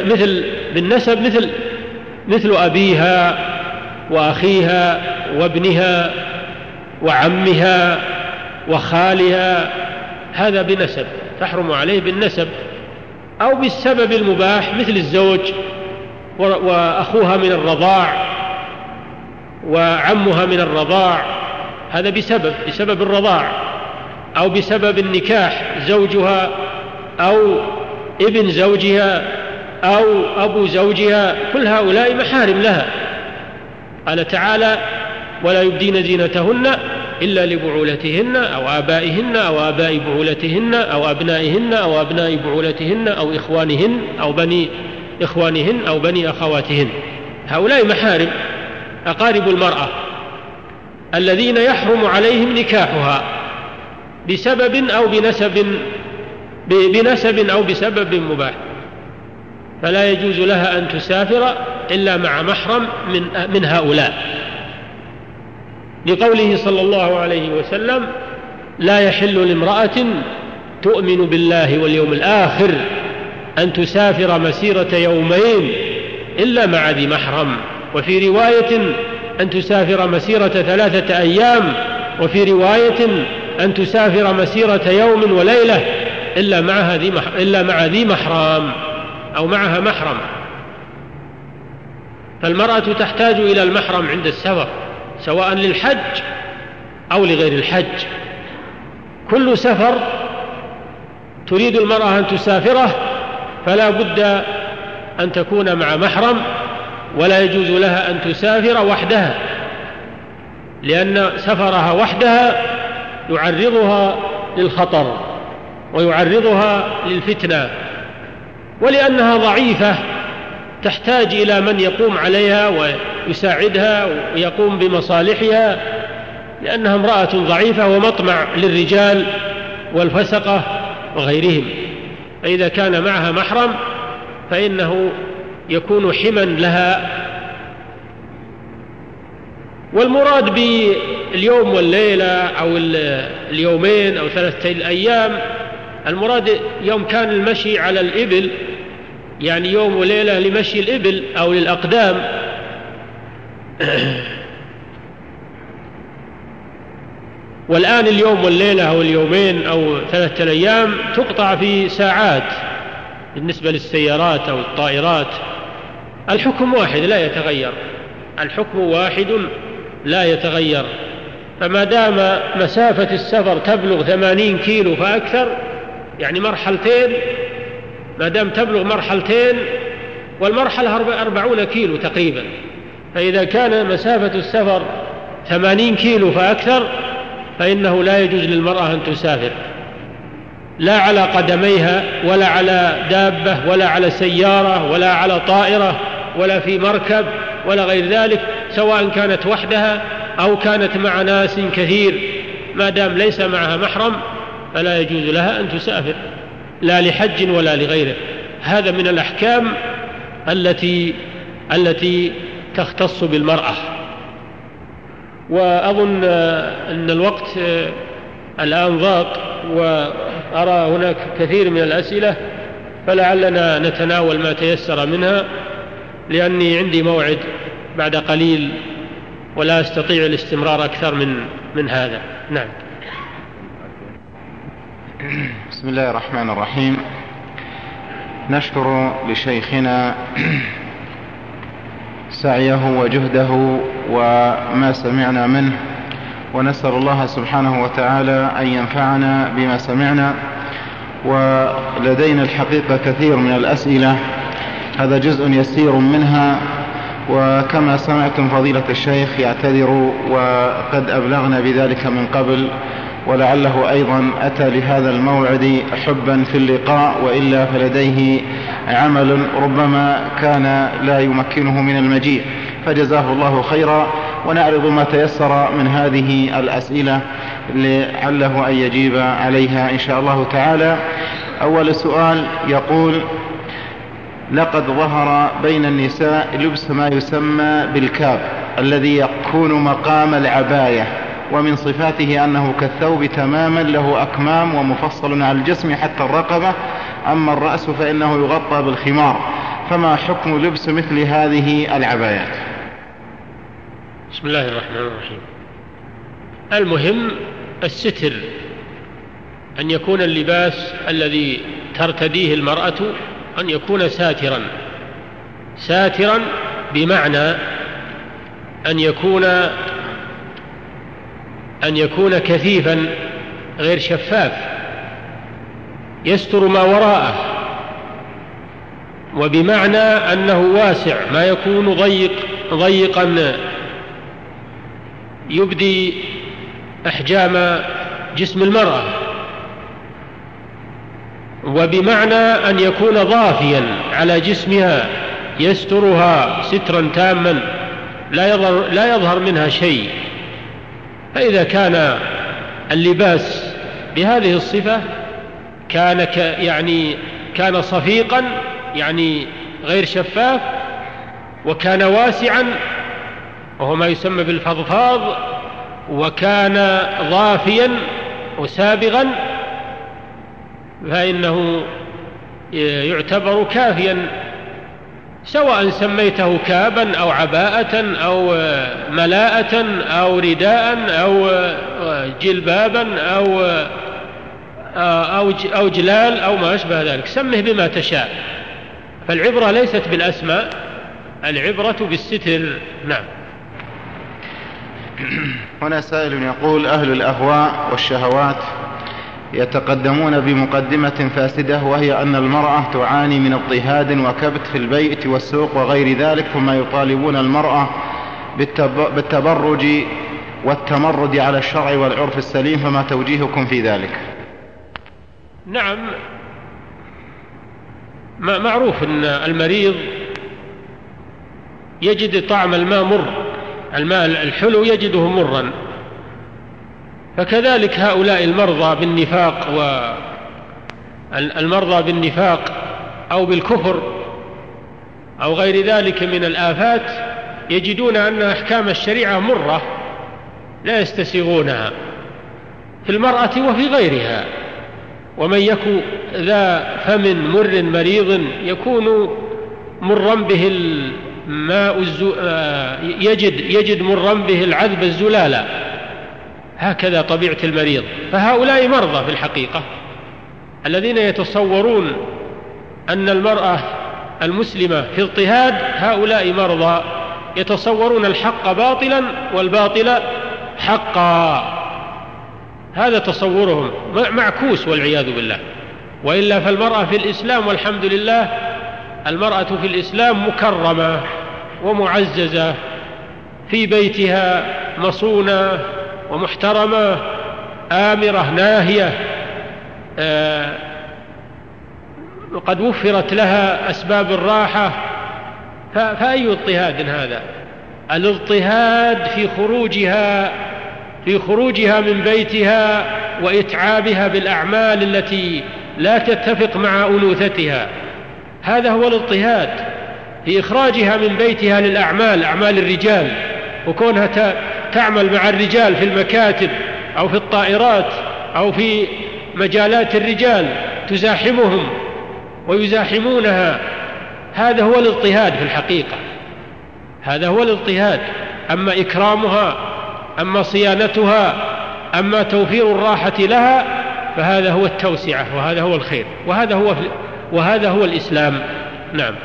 مثل أبيها وأخيها وابنها وعمها وخالها، هذا بنسب تحرم عليه بالنسب. أو بالسبب المباح مثل الزوج وأخوها من الرضاع وعمها من الرضاع، هذا بسبب الرضاع. أو بسبب النكاح زوجها أو ابن زوجها أو أبو زوجها، كل هؤلاء محارم لها. قال تعالى ولا يبدين زينتهن إلا لبعولتهن أو آبائهن أو آباء بعولتهن أو أبنائهن أو أبناء بعولتهن أو إخوانهن أو بني إخوانهن أو بني أخواتهن. هؤلاء محارم أقارب المرأة الذين يحرم عليهم نكاحها بسبب أو بنسب أو بسبب مباح، فلا يجوز لها أن تسافر إلا مع محرم من هؤلاء، لقوله صلى الله عليه وسلم لا يحل لامرأة تؤمن بالله واليوم الآخر أن تسافر مسيرة يومين إلا مع ذي محرم. وفي رواية أن تسافر مسيرة 3 أيام، وفي رواية أن تسافر مسيرة يوم وليلة إلا مع ذي محرم أو معها محرم. فالمرأة تحتاج إلى المحرم عند السفر سواء للحج أو لغير الحج. كل سفر تريد المرأة أن تسافره فلا بد أن تكون مع محرم، ولا يجوز لها أن تسافر وحدها، لأن سفرها وحدها يعرضها للخطر ويعرضها للفتنة، ولأنها ضعيفة تحتاج إلى من يقوم عليها ويساعدها ويقوم بمصالحها، لأنها امرأة ضعيفة ومطمع للرجال والفسقة وغيرهم. فإذا كان معها محرم فإنه يكون حما لها. والمراد باليوم والليلة أو اليومين أو 3 أيام، المراد يوم كان المشي على الإبل، يعني يوم وليلة لمشي الإبل أو للأقدام، والآن اليوم والليلة أو اليومين أو 3 أيام تقطع في ساعات بالنسبة للسيارات أو الطائرات. الحكم واحد لا يتغير، الحكم واحد لا يتغير. فما دام مسافة السفر تبلغ 80 كيلو فأكثر، يعني مرحلتين، ما دام تبلغ مرحلتين، والمرحلة 40 كيلو تقريبا، فإذا كان مسافة السفر 80 كيلو فأكثر فإنه لا يجوز للمرأة أن تسافر، لا على قدميها ولا على دابة ولا على سيارة ولا على طائرة ولا في مركب ولا غير ذلك، سواء كانت وحدها أو كانت مع ناس كثير، ما دام ليس معها محرم فلا يجوز لها أن تسافر، لا لحج ولا لغيره. هذا من الأحكام التي تختص بالمرأة. وأظن أن الوقت الآن ضاق، وأرى هناك كثير من الأسئلة، فلعلنا نتناول ما تيسر منها، لأني عندي موعد بعد قليل ولا أستطيع الاستمرار أكثر من هذا. نعم. بسم الله الرحمن الرحيم. نشكر لشيخنا سعيه وجهده وما سمعنا منه، ونسأل الله سبحانه وتعالى أن ينفعنا بما سمعنا. ولدينا الحقيقة كثير من الأسئلة، هذا جزء يسير منها، وكما سمعتم فضيلة الشيخ يعتذر وقد أبلغنا بذلك من قبل، ولعله أيضا أتى لهذا الموعد حبا في اللقاء، وإلا فلديه عمل ربما كان لا يمكنه من المجيء، فجزاه الله خيرا. ونعرض ما تيسر من هذه الأسئلة لعله أن يجيب عليها إن شاء الله تعالى. أول سؤال يقول: لقد ظهر بين النساء لبس ما يسمى بالكاب الذي يكون مقام العباية، ومن صفاته أنه كالثوب تماما، له أكمام ومفصل على الجسم حتى الرقبة، أما الرأس فإنه يغطى بالخمار، فما حكم لبس مثل هذه العبايات؟ بسم الله الرحمن الرحيم. المهم الستر، أن يكون اللباس الذي ترتديه المرأة أن يكون ساترا بمعنى أن يكون كثيفا غير شفاف يستر ما وراءه، وبمعنى أنه واسع، ما يكون ضيقا يبدي أحجام جسم المرأة، وبمعنى أن يكون ضافيا على جسمها يسترها سترا تاما لا يظهر منها شيء. فإذا كان اللباس بهذه الصفة كان صفيقا، يعني غير شفاف، وكان واسعا وهو ما يسمى بالفضفاض، وكان ضافيا وسابغا، فإنه يعتبر كافيا، سواء سميته كابا أو عباءة أو ملاءة أو رداء أو جلبابا أو جلال أو ما أشبه ذلك، سمه بما تشاء. فالعبرة ليست بالأسماء، العبرة بالستر. نعم. هنا سائل يقول: أهل الأهواء والشهوات يتقدمون بمقدمة فاسدة، وهي أن المرأة تعاني من اضطهاد وكبت في البيت والسوق وغير ذلك، ثم يطالبون المرأة بالتبرج والتمرد على الشرع والعرف السليم، فما توجيهكم في ذلك؟ نعم، معروف أن المريض يجد طعم الماء مر، الماء الحلو يجده مرا، فكذلك هؤلاء المرضى بالنفاق أو بالكفر أو غير ذلك من الآفات يجدون أن أحكام الشريعة مرة لا يستسيغونها في المرأة وفي غيرها. ومن يكن ذا فم مر مريض يكون مرا به الماء يجد مرا به العذب الزلالة، هكذا طبيعة المريض. فهؤلاء مرضى في الحقيقة، الذين يتصورون أن المرأة المسلمة في اضطهاد، هؤلاء مرضى يتصورون الحق باطلا والباطل حقا، هذا تصورهم معكوس والعياذ بالله. وإلا فالمرأة في الإسلام والحمد لله، المرأة في الإسلام مكرمة ومعززة في بيتها، مصونة ومحترمة، آمرة ناهية، وقد وفرت لها أسباب الراحة. فأي اضطهاد هذا؟ الاضطهاد في خروجها من بيتها وإتعابها بالأعمال التي لا تتفق مع أنوثتها، هذا هو الاضطهاد، في إخراجها من بيتها للأعمال، أعمال الرجال، وكونها تعمل مع الرجال في المكاتب أو في الطائرات أو في مجالات الرجال، تزاحمهم ويزاحمونها، هذا هو الاضطهاد في الحقيقة، هذا هو الاضطهاد. أما إكرامها، أما صيانتها، أما توفير الراحة لها، فهذا هو التوسعة، وهذا هو الخير، وهذا هو الإسلام. نعم.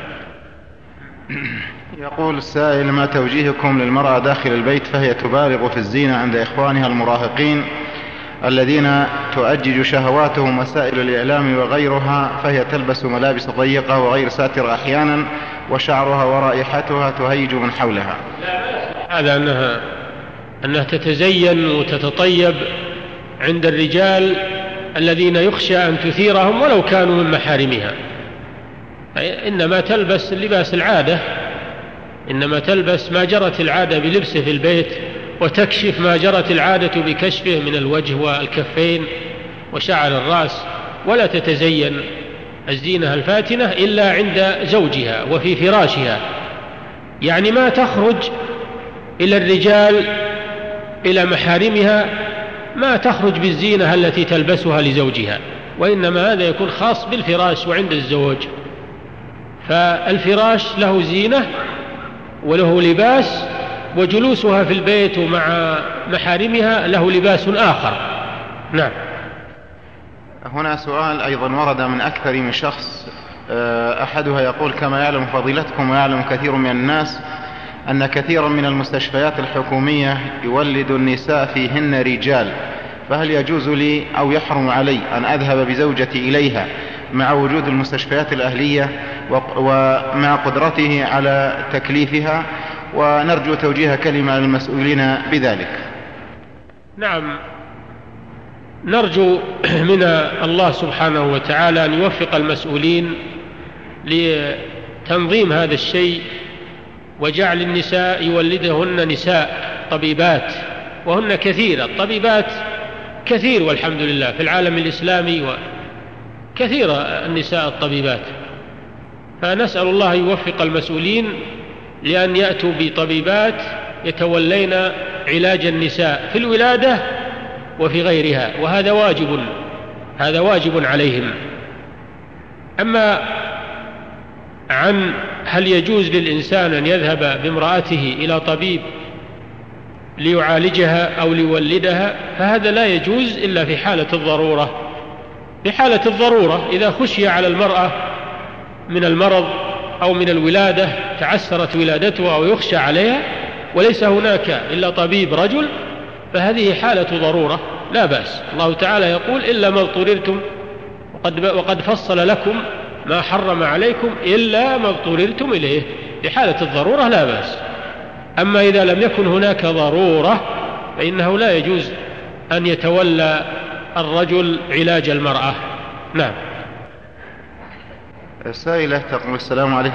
يقول السائل: ما توجيهكم للمرأة داخل البيت فهي تبالغ في الزينة عند إخوانها المراهقين الذين تؤجج شهواتهم وسائل الإعلام وغيرها، فهي تلبس ملابس ضيقة وغير ساترة أحيانا، وشعرها ورائحتها تهيج من حولها؟ هذا أنها تتزين وتتطيب عند الرجال الذين يخشى أن تثيرهم ولو كانوا من محارمها، إنما تلبس لباس العادة، إنما تلبس ما جرت العادة بلبسه في البيت، وتكشف ما جرت العادة بكشفه من الوجه والكفين وشعر الرأس، ولا تتزين الزينة الفاتنة إلا عند زوجها وفي فراشها، يعني ما تخرج إلى الرجال إلى محارمها، ما تخرج بالزينة التي تلبسها لزوجها، وإنما هذا يكون خاص بالفراش وعند الزوج. فالفراش له زينة وله لباس، وجلوسها في البيت ومع محارمها له لباس آخر. نعم. هنا سؤال أيضا ورد من أكثر من شخص، أحدها يقول: كما يعلم فضيلتكم ويعلم كثير من الناس أن كثيرا من المستشفيات الحكومية يولد النساء فيهن رجال، فهل يجوز لي أو يحرم علي أن أذهب بزوجتي إليها مع وجود المستشفيات الأهلية ومع قدرته على تكليفها؟ ونرجو توجيه كلمة للمسؤولين بذلك. نعم، نرجو من الله سبحانه وتعالى أن يوفق المسؤولين لتنظيم هذا الشيء، وجعل النساء يولدهن نساء طبيبات، وهن كثيرة، الطبيبات كثير والحمد لله في العالم الإسلامي، وكثيرة النساء الطبيبات. فنسأل الله يوفق المسؤولين لأن يأتوا بطبيبات يتولين علاج النساء في الولادة وفي غيرها، وهذا واجب عليهم. أما عن هل يجوز للإنسان أن يذهب بامرأته إلى طبيب ليعالجها أو ليولدها، فهذا لا يجوز إلا في حالة الضرورة. في حالة الضرورة إذا خشي على المرأة من المرض أو من الولادة تعسرت ولادته أو يخشى عليها وليس هناك إلا طبيب رجل، فهذه حالة ضرورة لا بأس. الله تعالى يقول إلا ما اضطررتم، وقد فصل لكم ما حرم عليكم إلا ما اضطررتم إليه. لحالة الضرورة لا بأس. أما إذا لم يكن هناك ضرورة فإنه لا يجوز أن يتولى الرجل علاج المرأة. نعم. السائلة تقول: السلام عليكم،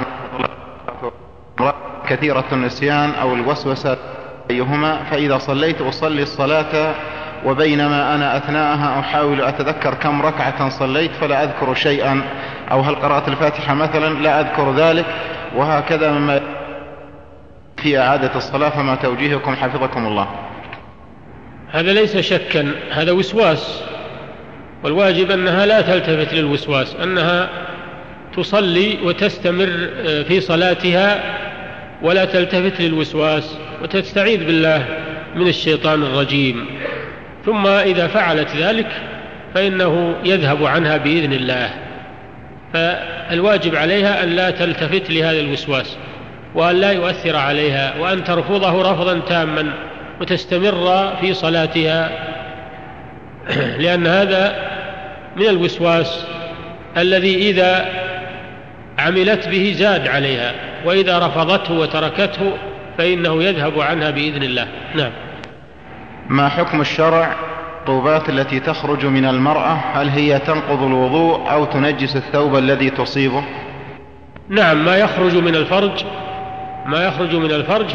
كثيرة النسيان أو الوسوسة أيهما، فإذا صليت أصلي الصلاة وبينما أنا أثناءها أحاول أتذكر كم ركعة صليت فلا أذكر شيئا، أو هل قرأت الفاتحة مثلا لا أذكر ذلك، وهكذا مما في إعادة الصلاة، فما توجيهكم حفظكم الله؟ هذا ليس شكا، هذا وسواس، والواجب أنها لا تلتفت للوسواس، أنها تصلي وتستمر في صلاتها ولا تلتفت للوسواس، وتستعيذ بالله من الشيطان الرجيم. ثم إذا فعلت ذلك فإنه يذهب عنها بإذن الله. فالواجب عليها أن لا تلتفت لهذا الوسواس، وأن لا يؤثر عليها، وأن ترفضه رفضا تاما وتستمر في صلاتها، لأن هذا من الوسواس الذي إذا عملت به زاد عليها، وإذا رفضته وتركته فإنه يذهب عنها بإذن الله. نعم. ما حكم الشرع الرطوبات التي تخرج من المرأة؟ هل هي تنقض الوضوء أو تنجس الثوب الذي تصيبه؟ نعم، ما يخرج من الفرج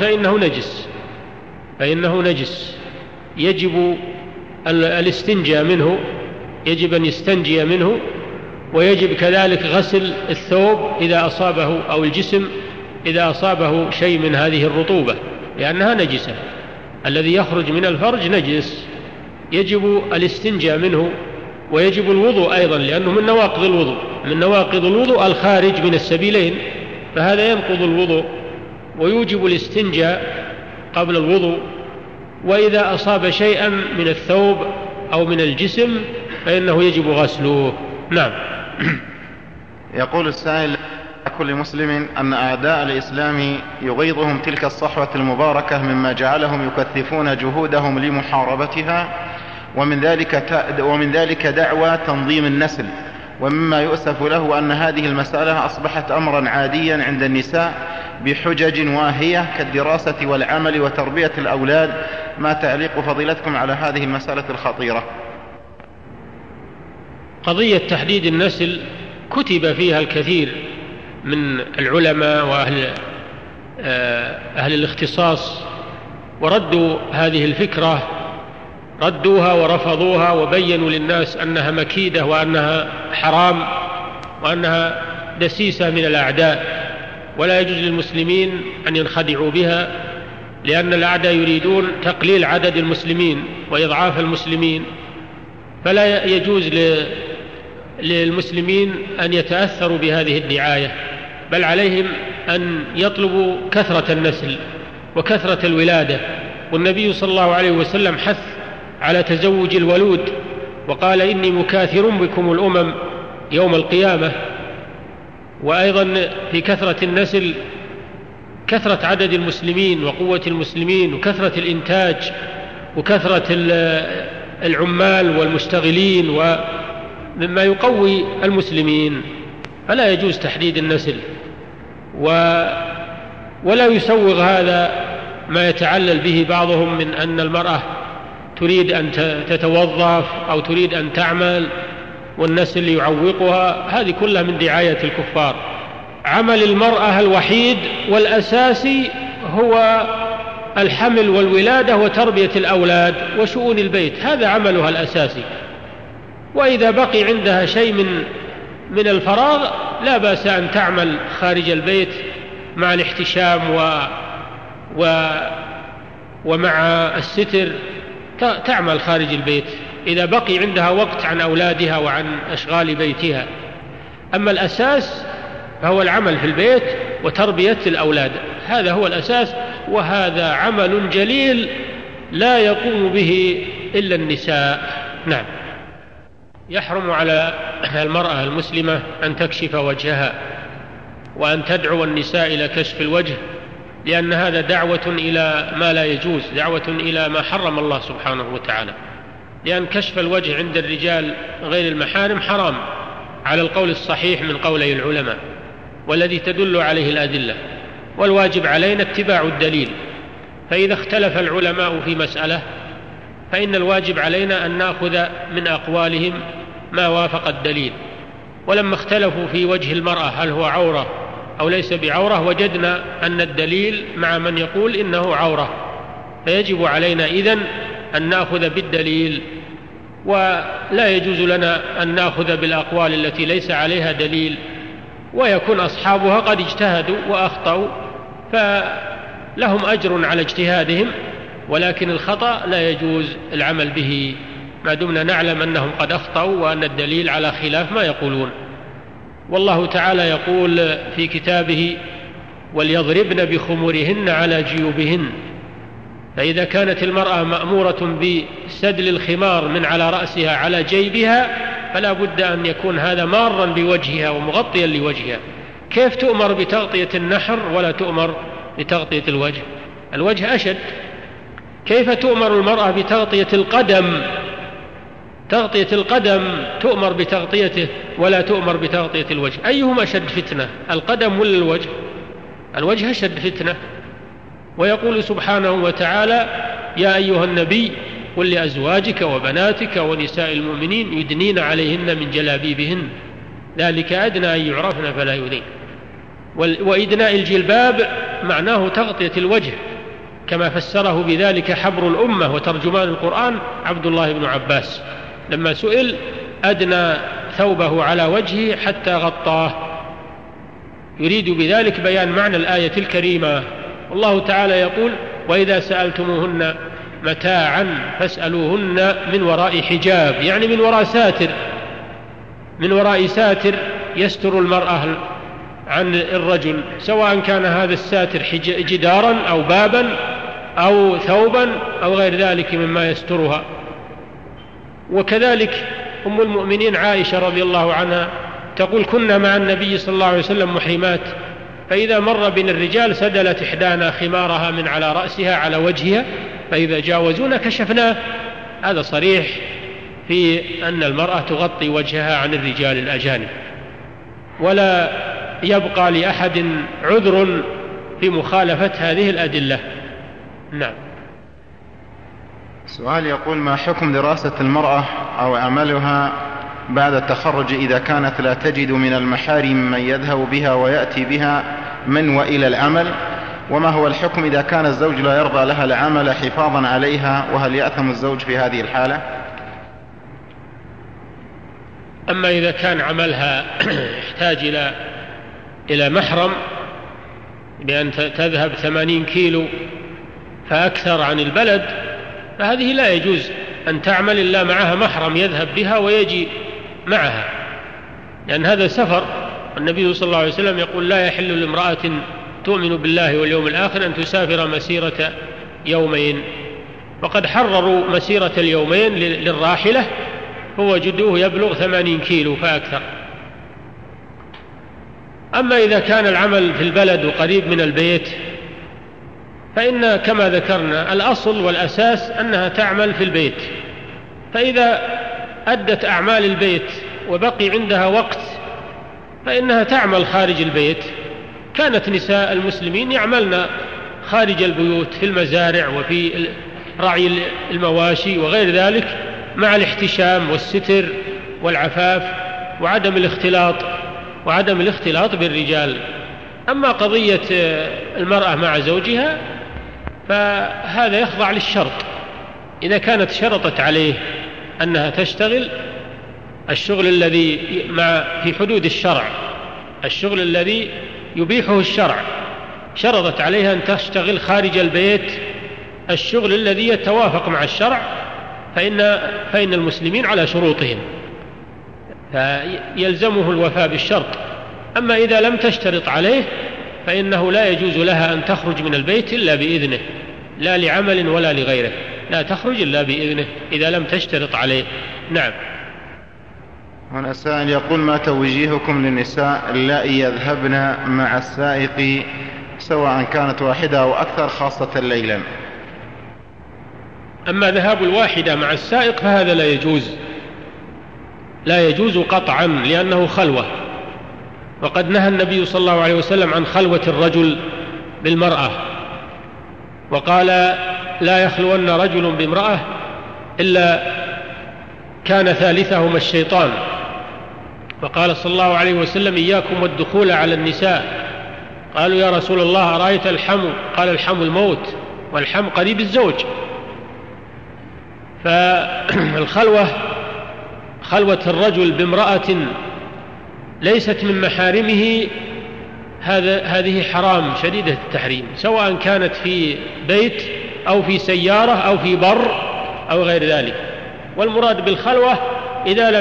فإنه نجس، يجب الاستنجاء منه، يجب أن يستنجي منه، ويجب كذلك غسل الثوب إذا أصابه أو الجسم إذا أصابه شيء من هذه الرطوبة، لأنها نجسة. الذي يخرج من الفرج نجس، يجب الاستنجاء منه، ويجب الوضوء أيضا، لأنه من نواقض الوضوء الخارج من السبيلين، فهذا ينقض الوضوء، ويوجب الاستنجاء قبل الوضوء. وإذا أصاب شيئا من الثوب أو من الجسم فإنه يجب غسله. نعم. يقول السائل: كل مسلم أن أعداء الإسلام يغيظهم تلك الصحوة المباركة مما جعلهم يكثفون جهودهم لمحاربتها، ومن ذلك دعوى تنظيم النسل، ومما يؤسف له أن هذه المسألة أصبحت أمرا عاديا عند النساء بحجج واهية كالدراسة والعمل وتربية الأولاد. ما تعليق فضيلتكم على هذه المسألة الخطيرة؟ قضية تحديد النسل كتب فيها الكثير من العلماء وأهل الاختصاص، وردوا هذه الفكرة، ردوها ورفضوها، وبينوا للناس أنها مكيدة، وأنها حرام، وأنها دسيسة من الأعداء، ولا يجوز للمسلمين أن ينخدعوا بها، لأن الأعداء يريدون تقليل عدد المسلمين وإضعاف المسلمين، فلا يجوز للمسلمين أن يتأثروا بهذه الدعاية، بل عليهم أن يطلبوا كثرة النسل وكثرة الولادة. والنبي صلى الله عليه وسلم حث على تزوج الولود، وقال: إني مكاثر بكم الأمم يوم القيامة. وأيضا في كثرة النسل كثرة عدد المسلمين وقوة المسلمين وكثرة الإنتاج وكثرة العمال والمشتغلين، ومما يقوي المسلمين. فلا يجوز تحديد النسل، ولا يسوغ هذا ما يتعلل به بعضهم من أن المرأة تريد أن تتوظف أو تريد أن تعمل والنسل يعوقها. هذه كلها من دعاية الكفار. عمل المرأة الوحيد والأساسي هو الحمل والولادة وتربية الأولاد وشؤون البيت، هذا عملها الأساسي. وإذا بقي عندها شيء من الفراغ لا بأس أن تعمل خارج البيت مع الاحتشام ومع الستر، تعمل خارج البيت إذا بقي عندها وقت عن أولادها وعن أشغال بيتها. أما الأساس فهو العمل في البيت وتربية الأولاد، هذا هو الأساس، وهذا عمل جليل لا يقوم به إلا النساء. نعم. يحرم على المرأة المسلمة أن تكشف وجهها وأن تدعو النساء إلى كشف الوجه، لأن هذا دعوة إلى ما لا يجوز، دعوة إلى ما حرم الله سبحانه وتعالى، لأن كشف الوجه عند الرجال غير المحارم حرام على القول الصحيح من قولي العلماء والذي تدل عليه الأدلة، والواجب علينا اتباع الدليل. فإذا اختلف العلماء في مسألة فإن الواجب علينا أن نأخذ من أقوالهم ما وافق الدليل. ولما اختلفوا في وجه المرأة هل هو عورة أو ليس بعورة، وجدنا أن الدليل مع من يقول إنه عورة، فيجب علينا إذن أن نأخذ بالدليل، ولا يجوز لنا أن نأخذ بالأقوال التي ليس عليها دليل ويكون أصحابها قد اجتهدوا وأخطأوا، فلهم أجر على اجتهادهم، ولكن الخطأ لا يجوز العمل به ما دمنا نعلم أنهم قد أخطأوا وأن الدليل على خلاف ما يقولون. والله تعالى يقول في كتابه: وليضربن بخمرهن على جيوبهن. فإذا كانت المرأة مأمورة بسدل الخمار من على رأسها على جيبها فلا بد أن يكون هذا مارا بوجهها ومغطيا لوجهها. كيف تؤمر بتغطية النحر ولا تؤمر بتغطية الوجه؟ الوجه أشد. كيف تؤمر المرأة بتغطية القدم؟ تغطية القدم تؤمر بتغطيته ولا تؤمر بتغطية الوجه. أيهما أشد فتنة، القدم ولا الوجه؟ الوجه أشد فتنة. ويقول سبحانه وتعالى: يا أيها النبي قل لأزواجك وبناتك ونساء المؤمنين يدنين عليهن من جلابيبهن ذلك أدنى أن يعرفن فلا يؤذين. وإدناء الجلباب معناه تغطية الوجه، كما فسره بذلك حبر الأمة وترجمان القرآن عبد الله بن عباس لما سئل: أدنى ثوبه على وجهه حتى غطاه، يريد بذلك بيان معنى الآية الكريمة. والله تعالى يقول: وإذا سألتموهن متاعا فاسألوهن من وراء حجاب، يعني من وراء ساتر، من وراء ساتر يستر المرأة عن الرجل، سواء كان هذا الساتر جدارا أو بابا أو ثوبا أو غير ذلك مما يسترها. وكذلك أم المؤمنين عائشة رضي الله عنها تقول: كنا مع النبي صلى الله عليه وسلم محرمات، فإذا مر بنا الرجال سدلت إحدانا خمارها من على رأسها على وجهها، فإذا جاوزونا كشفناه. هذا صريح في أن المرأة تغطي وجهها عن الرجال الأجانب، ولا يبقى لأحد عذر في مخالفة هذه الأدلة. نعم. سؤال يقول: ما حكم دراسة المرأة أو عملها بعد التخرج إذا كانت لا تجد من المحارم من يذهب بها ويأتي بها من وإلى العمل؟ وما هو الحكم إذا كان الزوج لا يرضى لها العمل حفاظا عليها؟ وهل يأثم الزوج في هذه الحالة؟ أما إذا كان عملها يحتاج إلى محرم بأن تذهب 80 كيلو فأكثر عن البلد، فهذه لا يجوز أن تعمل إلا معها محرم يذهب بها ويجي معها، لأن هذا سفر. النبي صلى الله عليه وسلم يقول: لا يحل لامرأة تؤمن بالله واليوم الآخر أن تسافر مسيرة يومين. وقد حرروا مسيرة اليومين للراحلة، فوجدوه يبلغ 80 كيلو فأكثر. أما إذا كان العمل في البلد وقريب من البيت فإن كما ذكرنا الأصل والأساس أنها تعمل في البيت، فإذا أدت أعمال البيت وبقي عندها وقت فإنها تعمل خارج البيت. كانت نساء المسلمين يعملن خارج البيوت في المزارع وفي رعي المواشي وغير ذلك، مع الاحتشام والستر والعفاف وعدم الاختلاط بالرجال. أما قضية المرأة مع زوجها فهذا يخضع للشرط. إذا كانت شرطت عليه أنها تشتغل الشغل الذي في حدود الشرع، الشغل الذي يبيحه الشرع، شرطت عليها أن تشتغل خارج البيت الشغل الذي يتوافق مع الشرع، فإن المسلمين على شروطهم، فيلزمه الوفاء بالشرط. أما إذا لم تشترط عليه فإنه لا يجوز لها أن تخرج من البيت إلا بإذنه، لا لعمل ولا لغيره، لا تخرج إلا بإذنه إذا لم تشترط عليه. نعم. هنا سائل يقول: ما توجيهكم للنساء اللائي يذهبن مع السائق سواء كانت واحدة أو أكثر خاصة ليلا؟ أما ذهاب الواحدة مع السائق فهذا لا يجوز قطعا، لأنه خلوة، وقد نهى النبي صلى الله عليه وسلم عن خلوة الرجل بالمرأة، وقال: لا يخلون رجل بامرأة إلا كان ثالثهما الشيطان. فقال صلى الله عليه وسلم: إياكم والدخول على النساء. قالوا: يا رسول الله أرأيت الحم؟ قال: الحم الموت، والحم قريب الزوج. فالخلوة، خلوة الرجل بامرأة ليست من محارمه، هذه حرام شديدة التحريم، سواء كانت في بيت أو في سيارة أو في بر أو غير ذلك. والمراد بالخلوة إذا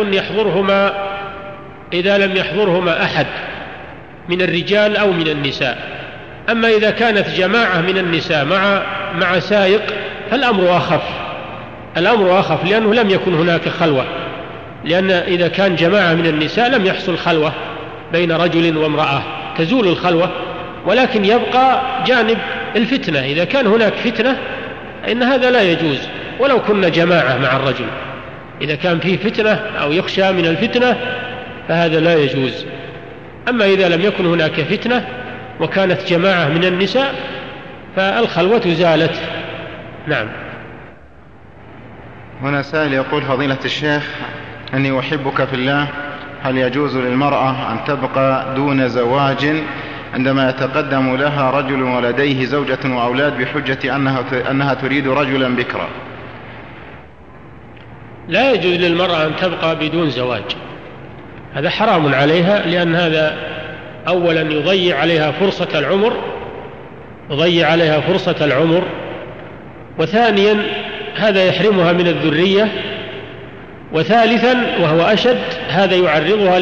لم يحضرهما أحد من الرجال أو من النساء. أما إذا كانت جماعة من النساء مع سائق فالأمر أخف، لأنه لم يكن هناك خلوة، لأن إذا كان جماعة من النساء لم يحصل خلوة بين رجل وامرأة، تزول الخلوة، ولكن يبقى جانب الفتنة. إذا كان هناك فتنة إن هذا لا يجوز، ولو كنا جماعة مع الرجل. إذا كان فيه فتنة أو يخشى من الفتنة فهذا لا يجوز. أما إذا لم يكن هناك فتنة وكانت جماعة من النساء فالخلوة زالت. نعم. هنا سائل يقول: فضيلة الشيخ، أني أحبك في الله، هل يجوز للمرأة أن تبقى دون زواج عندما يتقدم لها رجل ولديه زوجة وأولاد بحجة أنها تريد رجلا بكرا؟ لا يجوز للمرأة أن تبقى بدون زواج، هذا حرام عليها، لأن هذا أولا يضيع عليها فرصة العمر، وثانيا هذا يحرمها من الذرية، وثالثا وهو أشد هذا يعرضها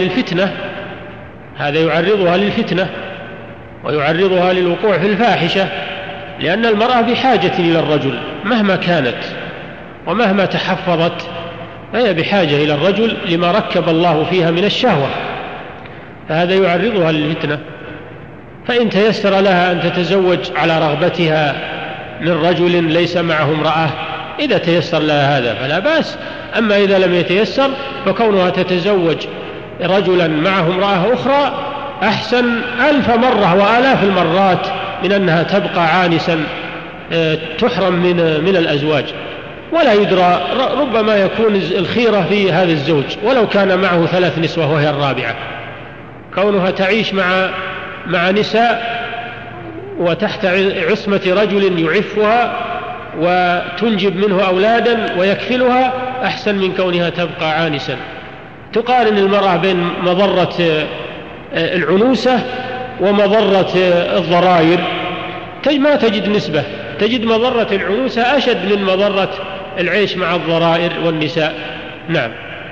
للفتنة ويعرضها للوقوع في الفاحشة، لأن المرأة بحاجة إلى الرجل مهما كانت ومهما تحفظت، فهي بحاجة إلى الرجل لما ركب الله فيها من الشهوة، فهذا يعرضها للفتنة. فإن تيسر لها أن تتزوج على رغبتها من رجل ليس معه امرأة، إذا تيسر لها هذا فلا بأس. أما إذا لم يتيسر فكونها تتزوج رجلا معه امرأة أخرى أحسن 1000 مرة وآلاف المرات من أنها تبقى عانسا تحرم من الأزواج، ولا يدرى، ربما يكون الخيرة في هذا الزوج ولو كان معه 3 نسوة وهي الرابعة. كونها تعيش مع نساء وتحت عصمة رجل يعفها وتنجب منه أولادا ويكفلها أحسن من كونها تبقى عانسا. تقارن المرأة بين مضرة العنوسة ومضرة الضرائر، ما تجد نسبة، تجد مضرة العنوسة أشد من مضرة العيش مع الضرائر والنساء. نعم.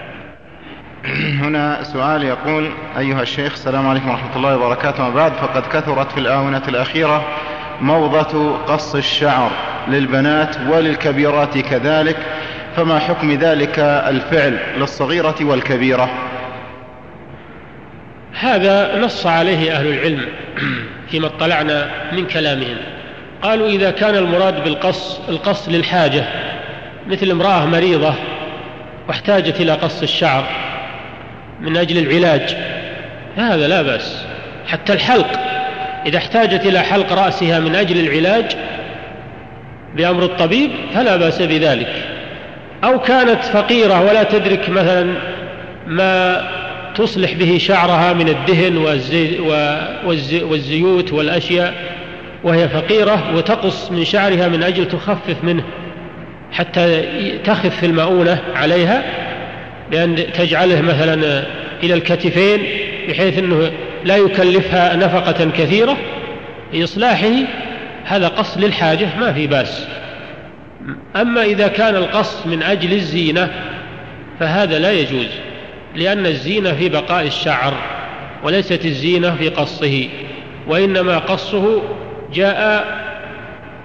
هنا سؤال يقول: أيها الشيخ، السلام عليكم ورحمة الله وبركاته، وبعد، فقد كثرت في الآونة الأخيرة موضة قص الشعر للبنات وللكبيرات كذلك، فما حكم ذلك الفعل للصغيرة والكبيرة؟ هذا نص عليه أهل العلم فيما اطلعنا من كلامهم. قالوا إذا كان المراد القص للحاجة، مثل امرأة مريضة واحتاجت إلى قص الشعر من أجل العلاج، هذا لا بأس. حتى الحلق، إذا احتاجت إلى حلق رأسها من أجل العلاج بأمر الطبيب فلا بأس بذلك. أو كانت فقيرة ولا تدرك مثلا ما تصلح به شعرها من الدهن والزيوت والأشياء، وهي فقيرة وتقص من شعرها من أجل تخفف منه حتى تخف المؤونة عليها، بأن تجعله مثلا إلى الكتفين بحيث أنه لا يكلفها نفقة كثيرة في إصلاحه، هذا قص للحاجة ما في بأس. أما إذا كان القص من أجل الزينة فهذا لا يجوز، لأن الزينة في بقاء الشعر وليست الزينة في قصه، وإنما قصه جاء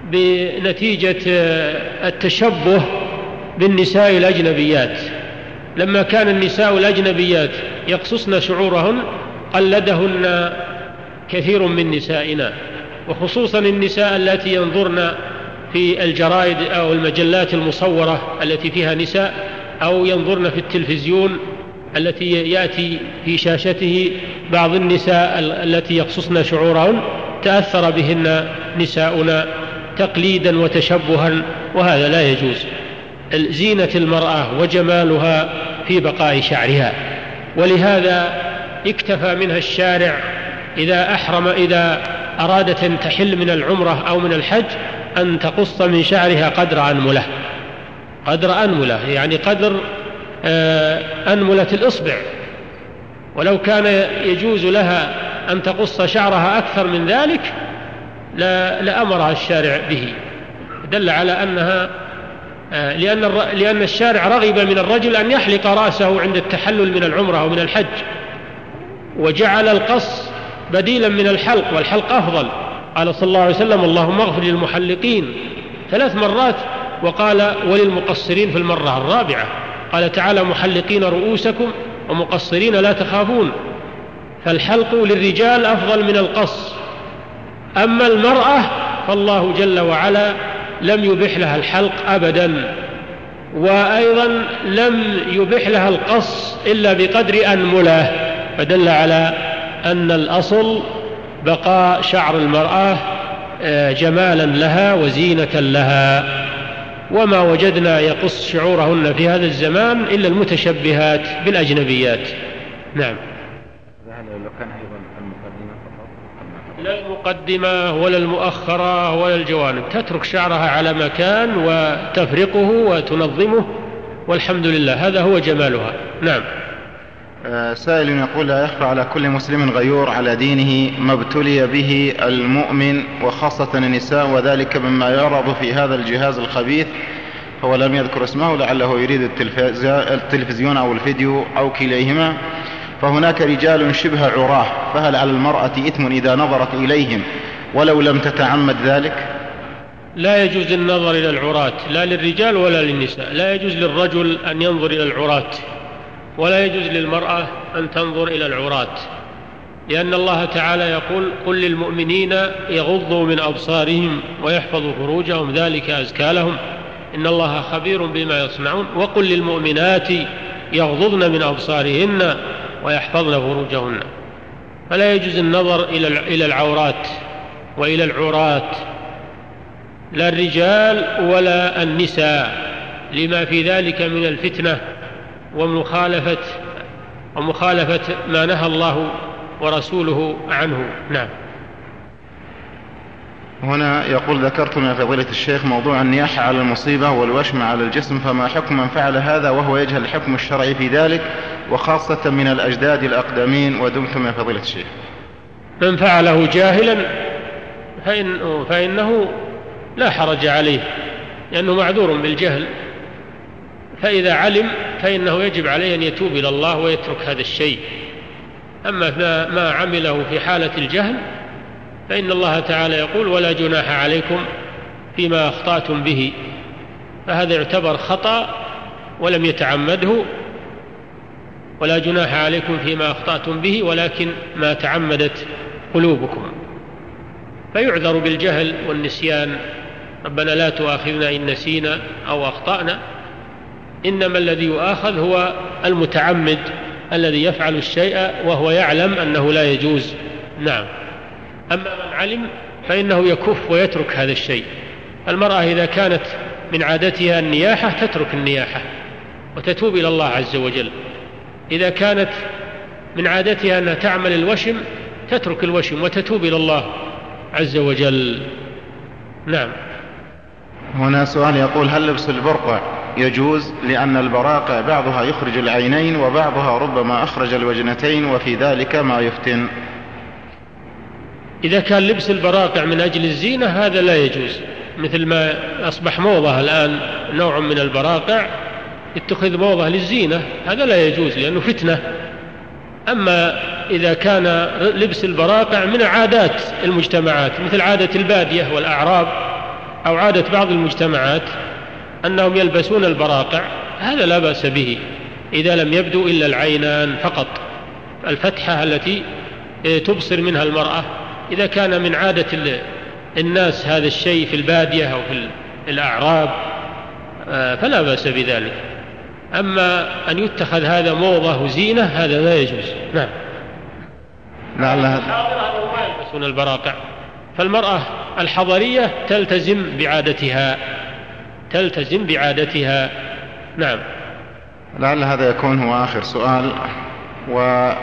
بنتيجة التشبه بالنساء الأجنبيات، لما كان النساء الأجنبيات يقصصن شعورهن قلدهن كثير من نسائنا، وخصوصا النساء التي ينظرن في الجرائد أو المجلات المصورة التي فيها نساء، أو ينظرن في التلفزيون التي يأتي في شاشته بعض النساء التي يقصصن شعورهن، تأثر بهن نساؤنا تقليدا وتشبها، وهذا لا يجوز. زينة المرأة وجمالها في بقاء شعرها، ولهذا اكتفى منها الشارع إذا أرادت أن تحل من العمرة أو من الحج أن تقص من شعرها قدر أنملة، يعني قدر أنملة الإصبع، ولو كان يجوز لها أن تقص شعرها أكثر من ذلك لأمرها الشارع به. دل على أنها لأن الشارع رغب من الرجل أن يحلق رأسه عند التحلل من العمرة أو من الحج، وجعل القص بديلا من الحلق، والحلق أفضل. قال صلى الله عليه وسلم: اللهم اغفر للمحلقين 3 مرات، وقال: وللمقصرين في المرة الرابعة. قال تعالى: محلقين رؤوسكم ومقصرين لا تخافون. فالحلق للرجال أفضل من القص. أما المرأة فالله جل وعلا لم يبح لها الحلق أبدا، وأيضا لم يبح لها القص إلا بقدر أنملة، فدل على أن الأصل بقاء شعر المرأة جمالا لها وزينة لها. وما وجدنا يقص شعورهن في هذا الزمان إلا المتشبهات بالأجنبيات. نعم. لا المقدمة ولا المؤخرة ولا الجوانب، تترك شعرها على مكان وتفرقه وتنظمه، والحمد لله، هذا هو جمالها. نعم. سائل يقول: لا يخفى على كل مسلم غيور على دينه ما ابتلي به المؤمن وخاصة النساء، وذلك مما يعرض في هذا الجهاز الخبيث. هو لم يذكر اسمه، لعله يريد التلفزيون أو الفيديو أو كليهما. فهناك رجال شبه عراه، فهل على المرأة إثم إذا نظرت إليهم ولو لم تتعمد ذلك؟ لا يجوز النظر إلى العراة، لا للرجال ولا للنساء. لا يجوز للرجل أن ينظر إلى العراة، ولا يجوز للمرأة أن تنظر إلى العراة، لأن الله تعالى يقول: قل للمؤمنين يغضوا من أبصارهم ويحفظوا فروجهم ذلك أزكى لهم إن الله خبير بما يصنعون. وقل للمؤمنات يغضضن من أبصارهن ويحفظن فروجهن. فلا يجوز النظر إلى العورات وإلى العراة، لا الرجال ولا النساء، لما في ذلك من الفتنة ومخالفة ما نهى الله ورسوله عنه. نعم. هنا يقول: ذكرتم يا فضيلة الشيخ موضوع النياحة على المصيبة والوشم على الجسم، فما حكم من فعل هذا وهو يجهل الحكم الشرعي في ذلك، وخاصة من الأجداد الأقدمين، ودمتم يا فضيلة الشيخ؟ من فعله جاهلا فإنه لا حرج عليه، لأنه معذور بالجهل. فإذا علم فإنه يجب عليه أن يتوب إلى الله ويترك هذا الشيء. أما ما عمله في حالة الجهل فإن الله تعالى يقول: ولا جناح عليكم فيما أخطأتم به. فهذا يعتبر خطأ ولم يتعمده. ولا جناح عليكم فيما أخطأتم به ولكن ما تعمدت قلوبكم. فيعذر بالجهل والنسيان: ربنا لا تؤاخذنا إن نسينا أو أخطأنا. إنما الذي يؤاخذ هو المتعمد الذي يفعل الشيء وهو يعلم أنه لا يجوز. نعم. أما من علم فإنه يكف ويترك هذا الشيء. المرأة إذا كانت من عادتها النياحة تترك النياحة وتتوب إلى الله عز وجل. إذا كانت من عادتها أنها تعمل الوشم تترك الوشم وتتوب إلى الله عز وجل. نعم. هنا سؤال يقول: هل لبس البرقع يجوز؟ لأن البراقع بعضها يخرج العينين وبعضها ربما أخرج الوجنتين، وفي ذلك ما يفتن. إذا كان لبس البراقع من أجل الزينة هذا لا يجوز، مثل ما أصبح موضة الآن نوع من البراقع اتخذ موضة للزينة، هذا لا يجوز لأنه فتنة. أما إذا كان لبس البراقع من عادات المجتمعات مثل عادة البادية والأعراب أو عادة بعض المجتمعات أنهم يلبسون البراقع، هذا لا بأس به، إذا لم يبدو إلا العينان فقط. الفتحة التي تبصر منها المرأة إذا كان من عادة الناس هذا الشيء في البادية أو في الأعراب فلا بأس بذلك. أما أن يتخذ هذا موضة وزينة هذا لا يجوز. نعم. لعلها يلبسون البراقع، فالمرأة الحضرية تلتزم بعادتها. نعم. لعل هذا يكون هو آخر سؤال، وهو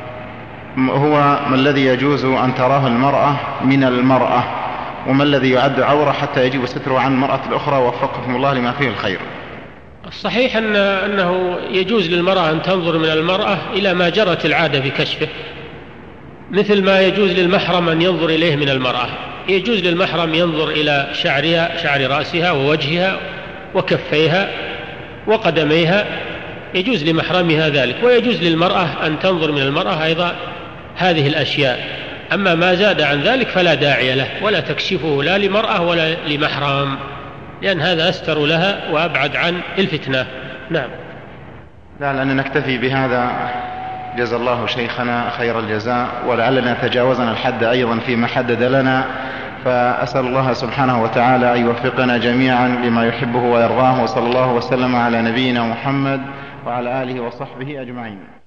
ما الذي يجوز أن تراه المرأة من المرأة، وما الذي يعد عورة حتى يجب ستره عن المرأة الأخرى، وفقكم الله لما فيه الخير. الصحيح أنه يجوز للمرأة أن تنظر من المرأة إلى ما جرت العادة بكشفه، مثل ما يجوز للمحرم أن ينظر إليه من المرأة. يجوز للمحرم ينظر إلى شعر رأسها ووجهها وكفيها وقدميها، يجوز لمحرمها ذلك، ويجوز للمرأة أن تنظر من المرأة أيضا هذه الأشياء. أما ما زاد عن ذلك فلا داعي له، ولا تكشفه لا لمرأة ولا لمحرم، لأن هذا أستر لها وأبعد عن الفتنة. نعم. لعلنا نكتفي بهذا، جزا الله شيخنا خير الجزاء، ولعلنا تجاوزنا الحد أيضا فيما حدد لنا، فأسأل الله سبحانه وتعالى أن يوفقنا جميعا لما يحبه ويرضاه، وصلى الله وسلم على نبينا محمد وعلى آله وصحبه أجمعين.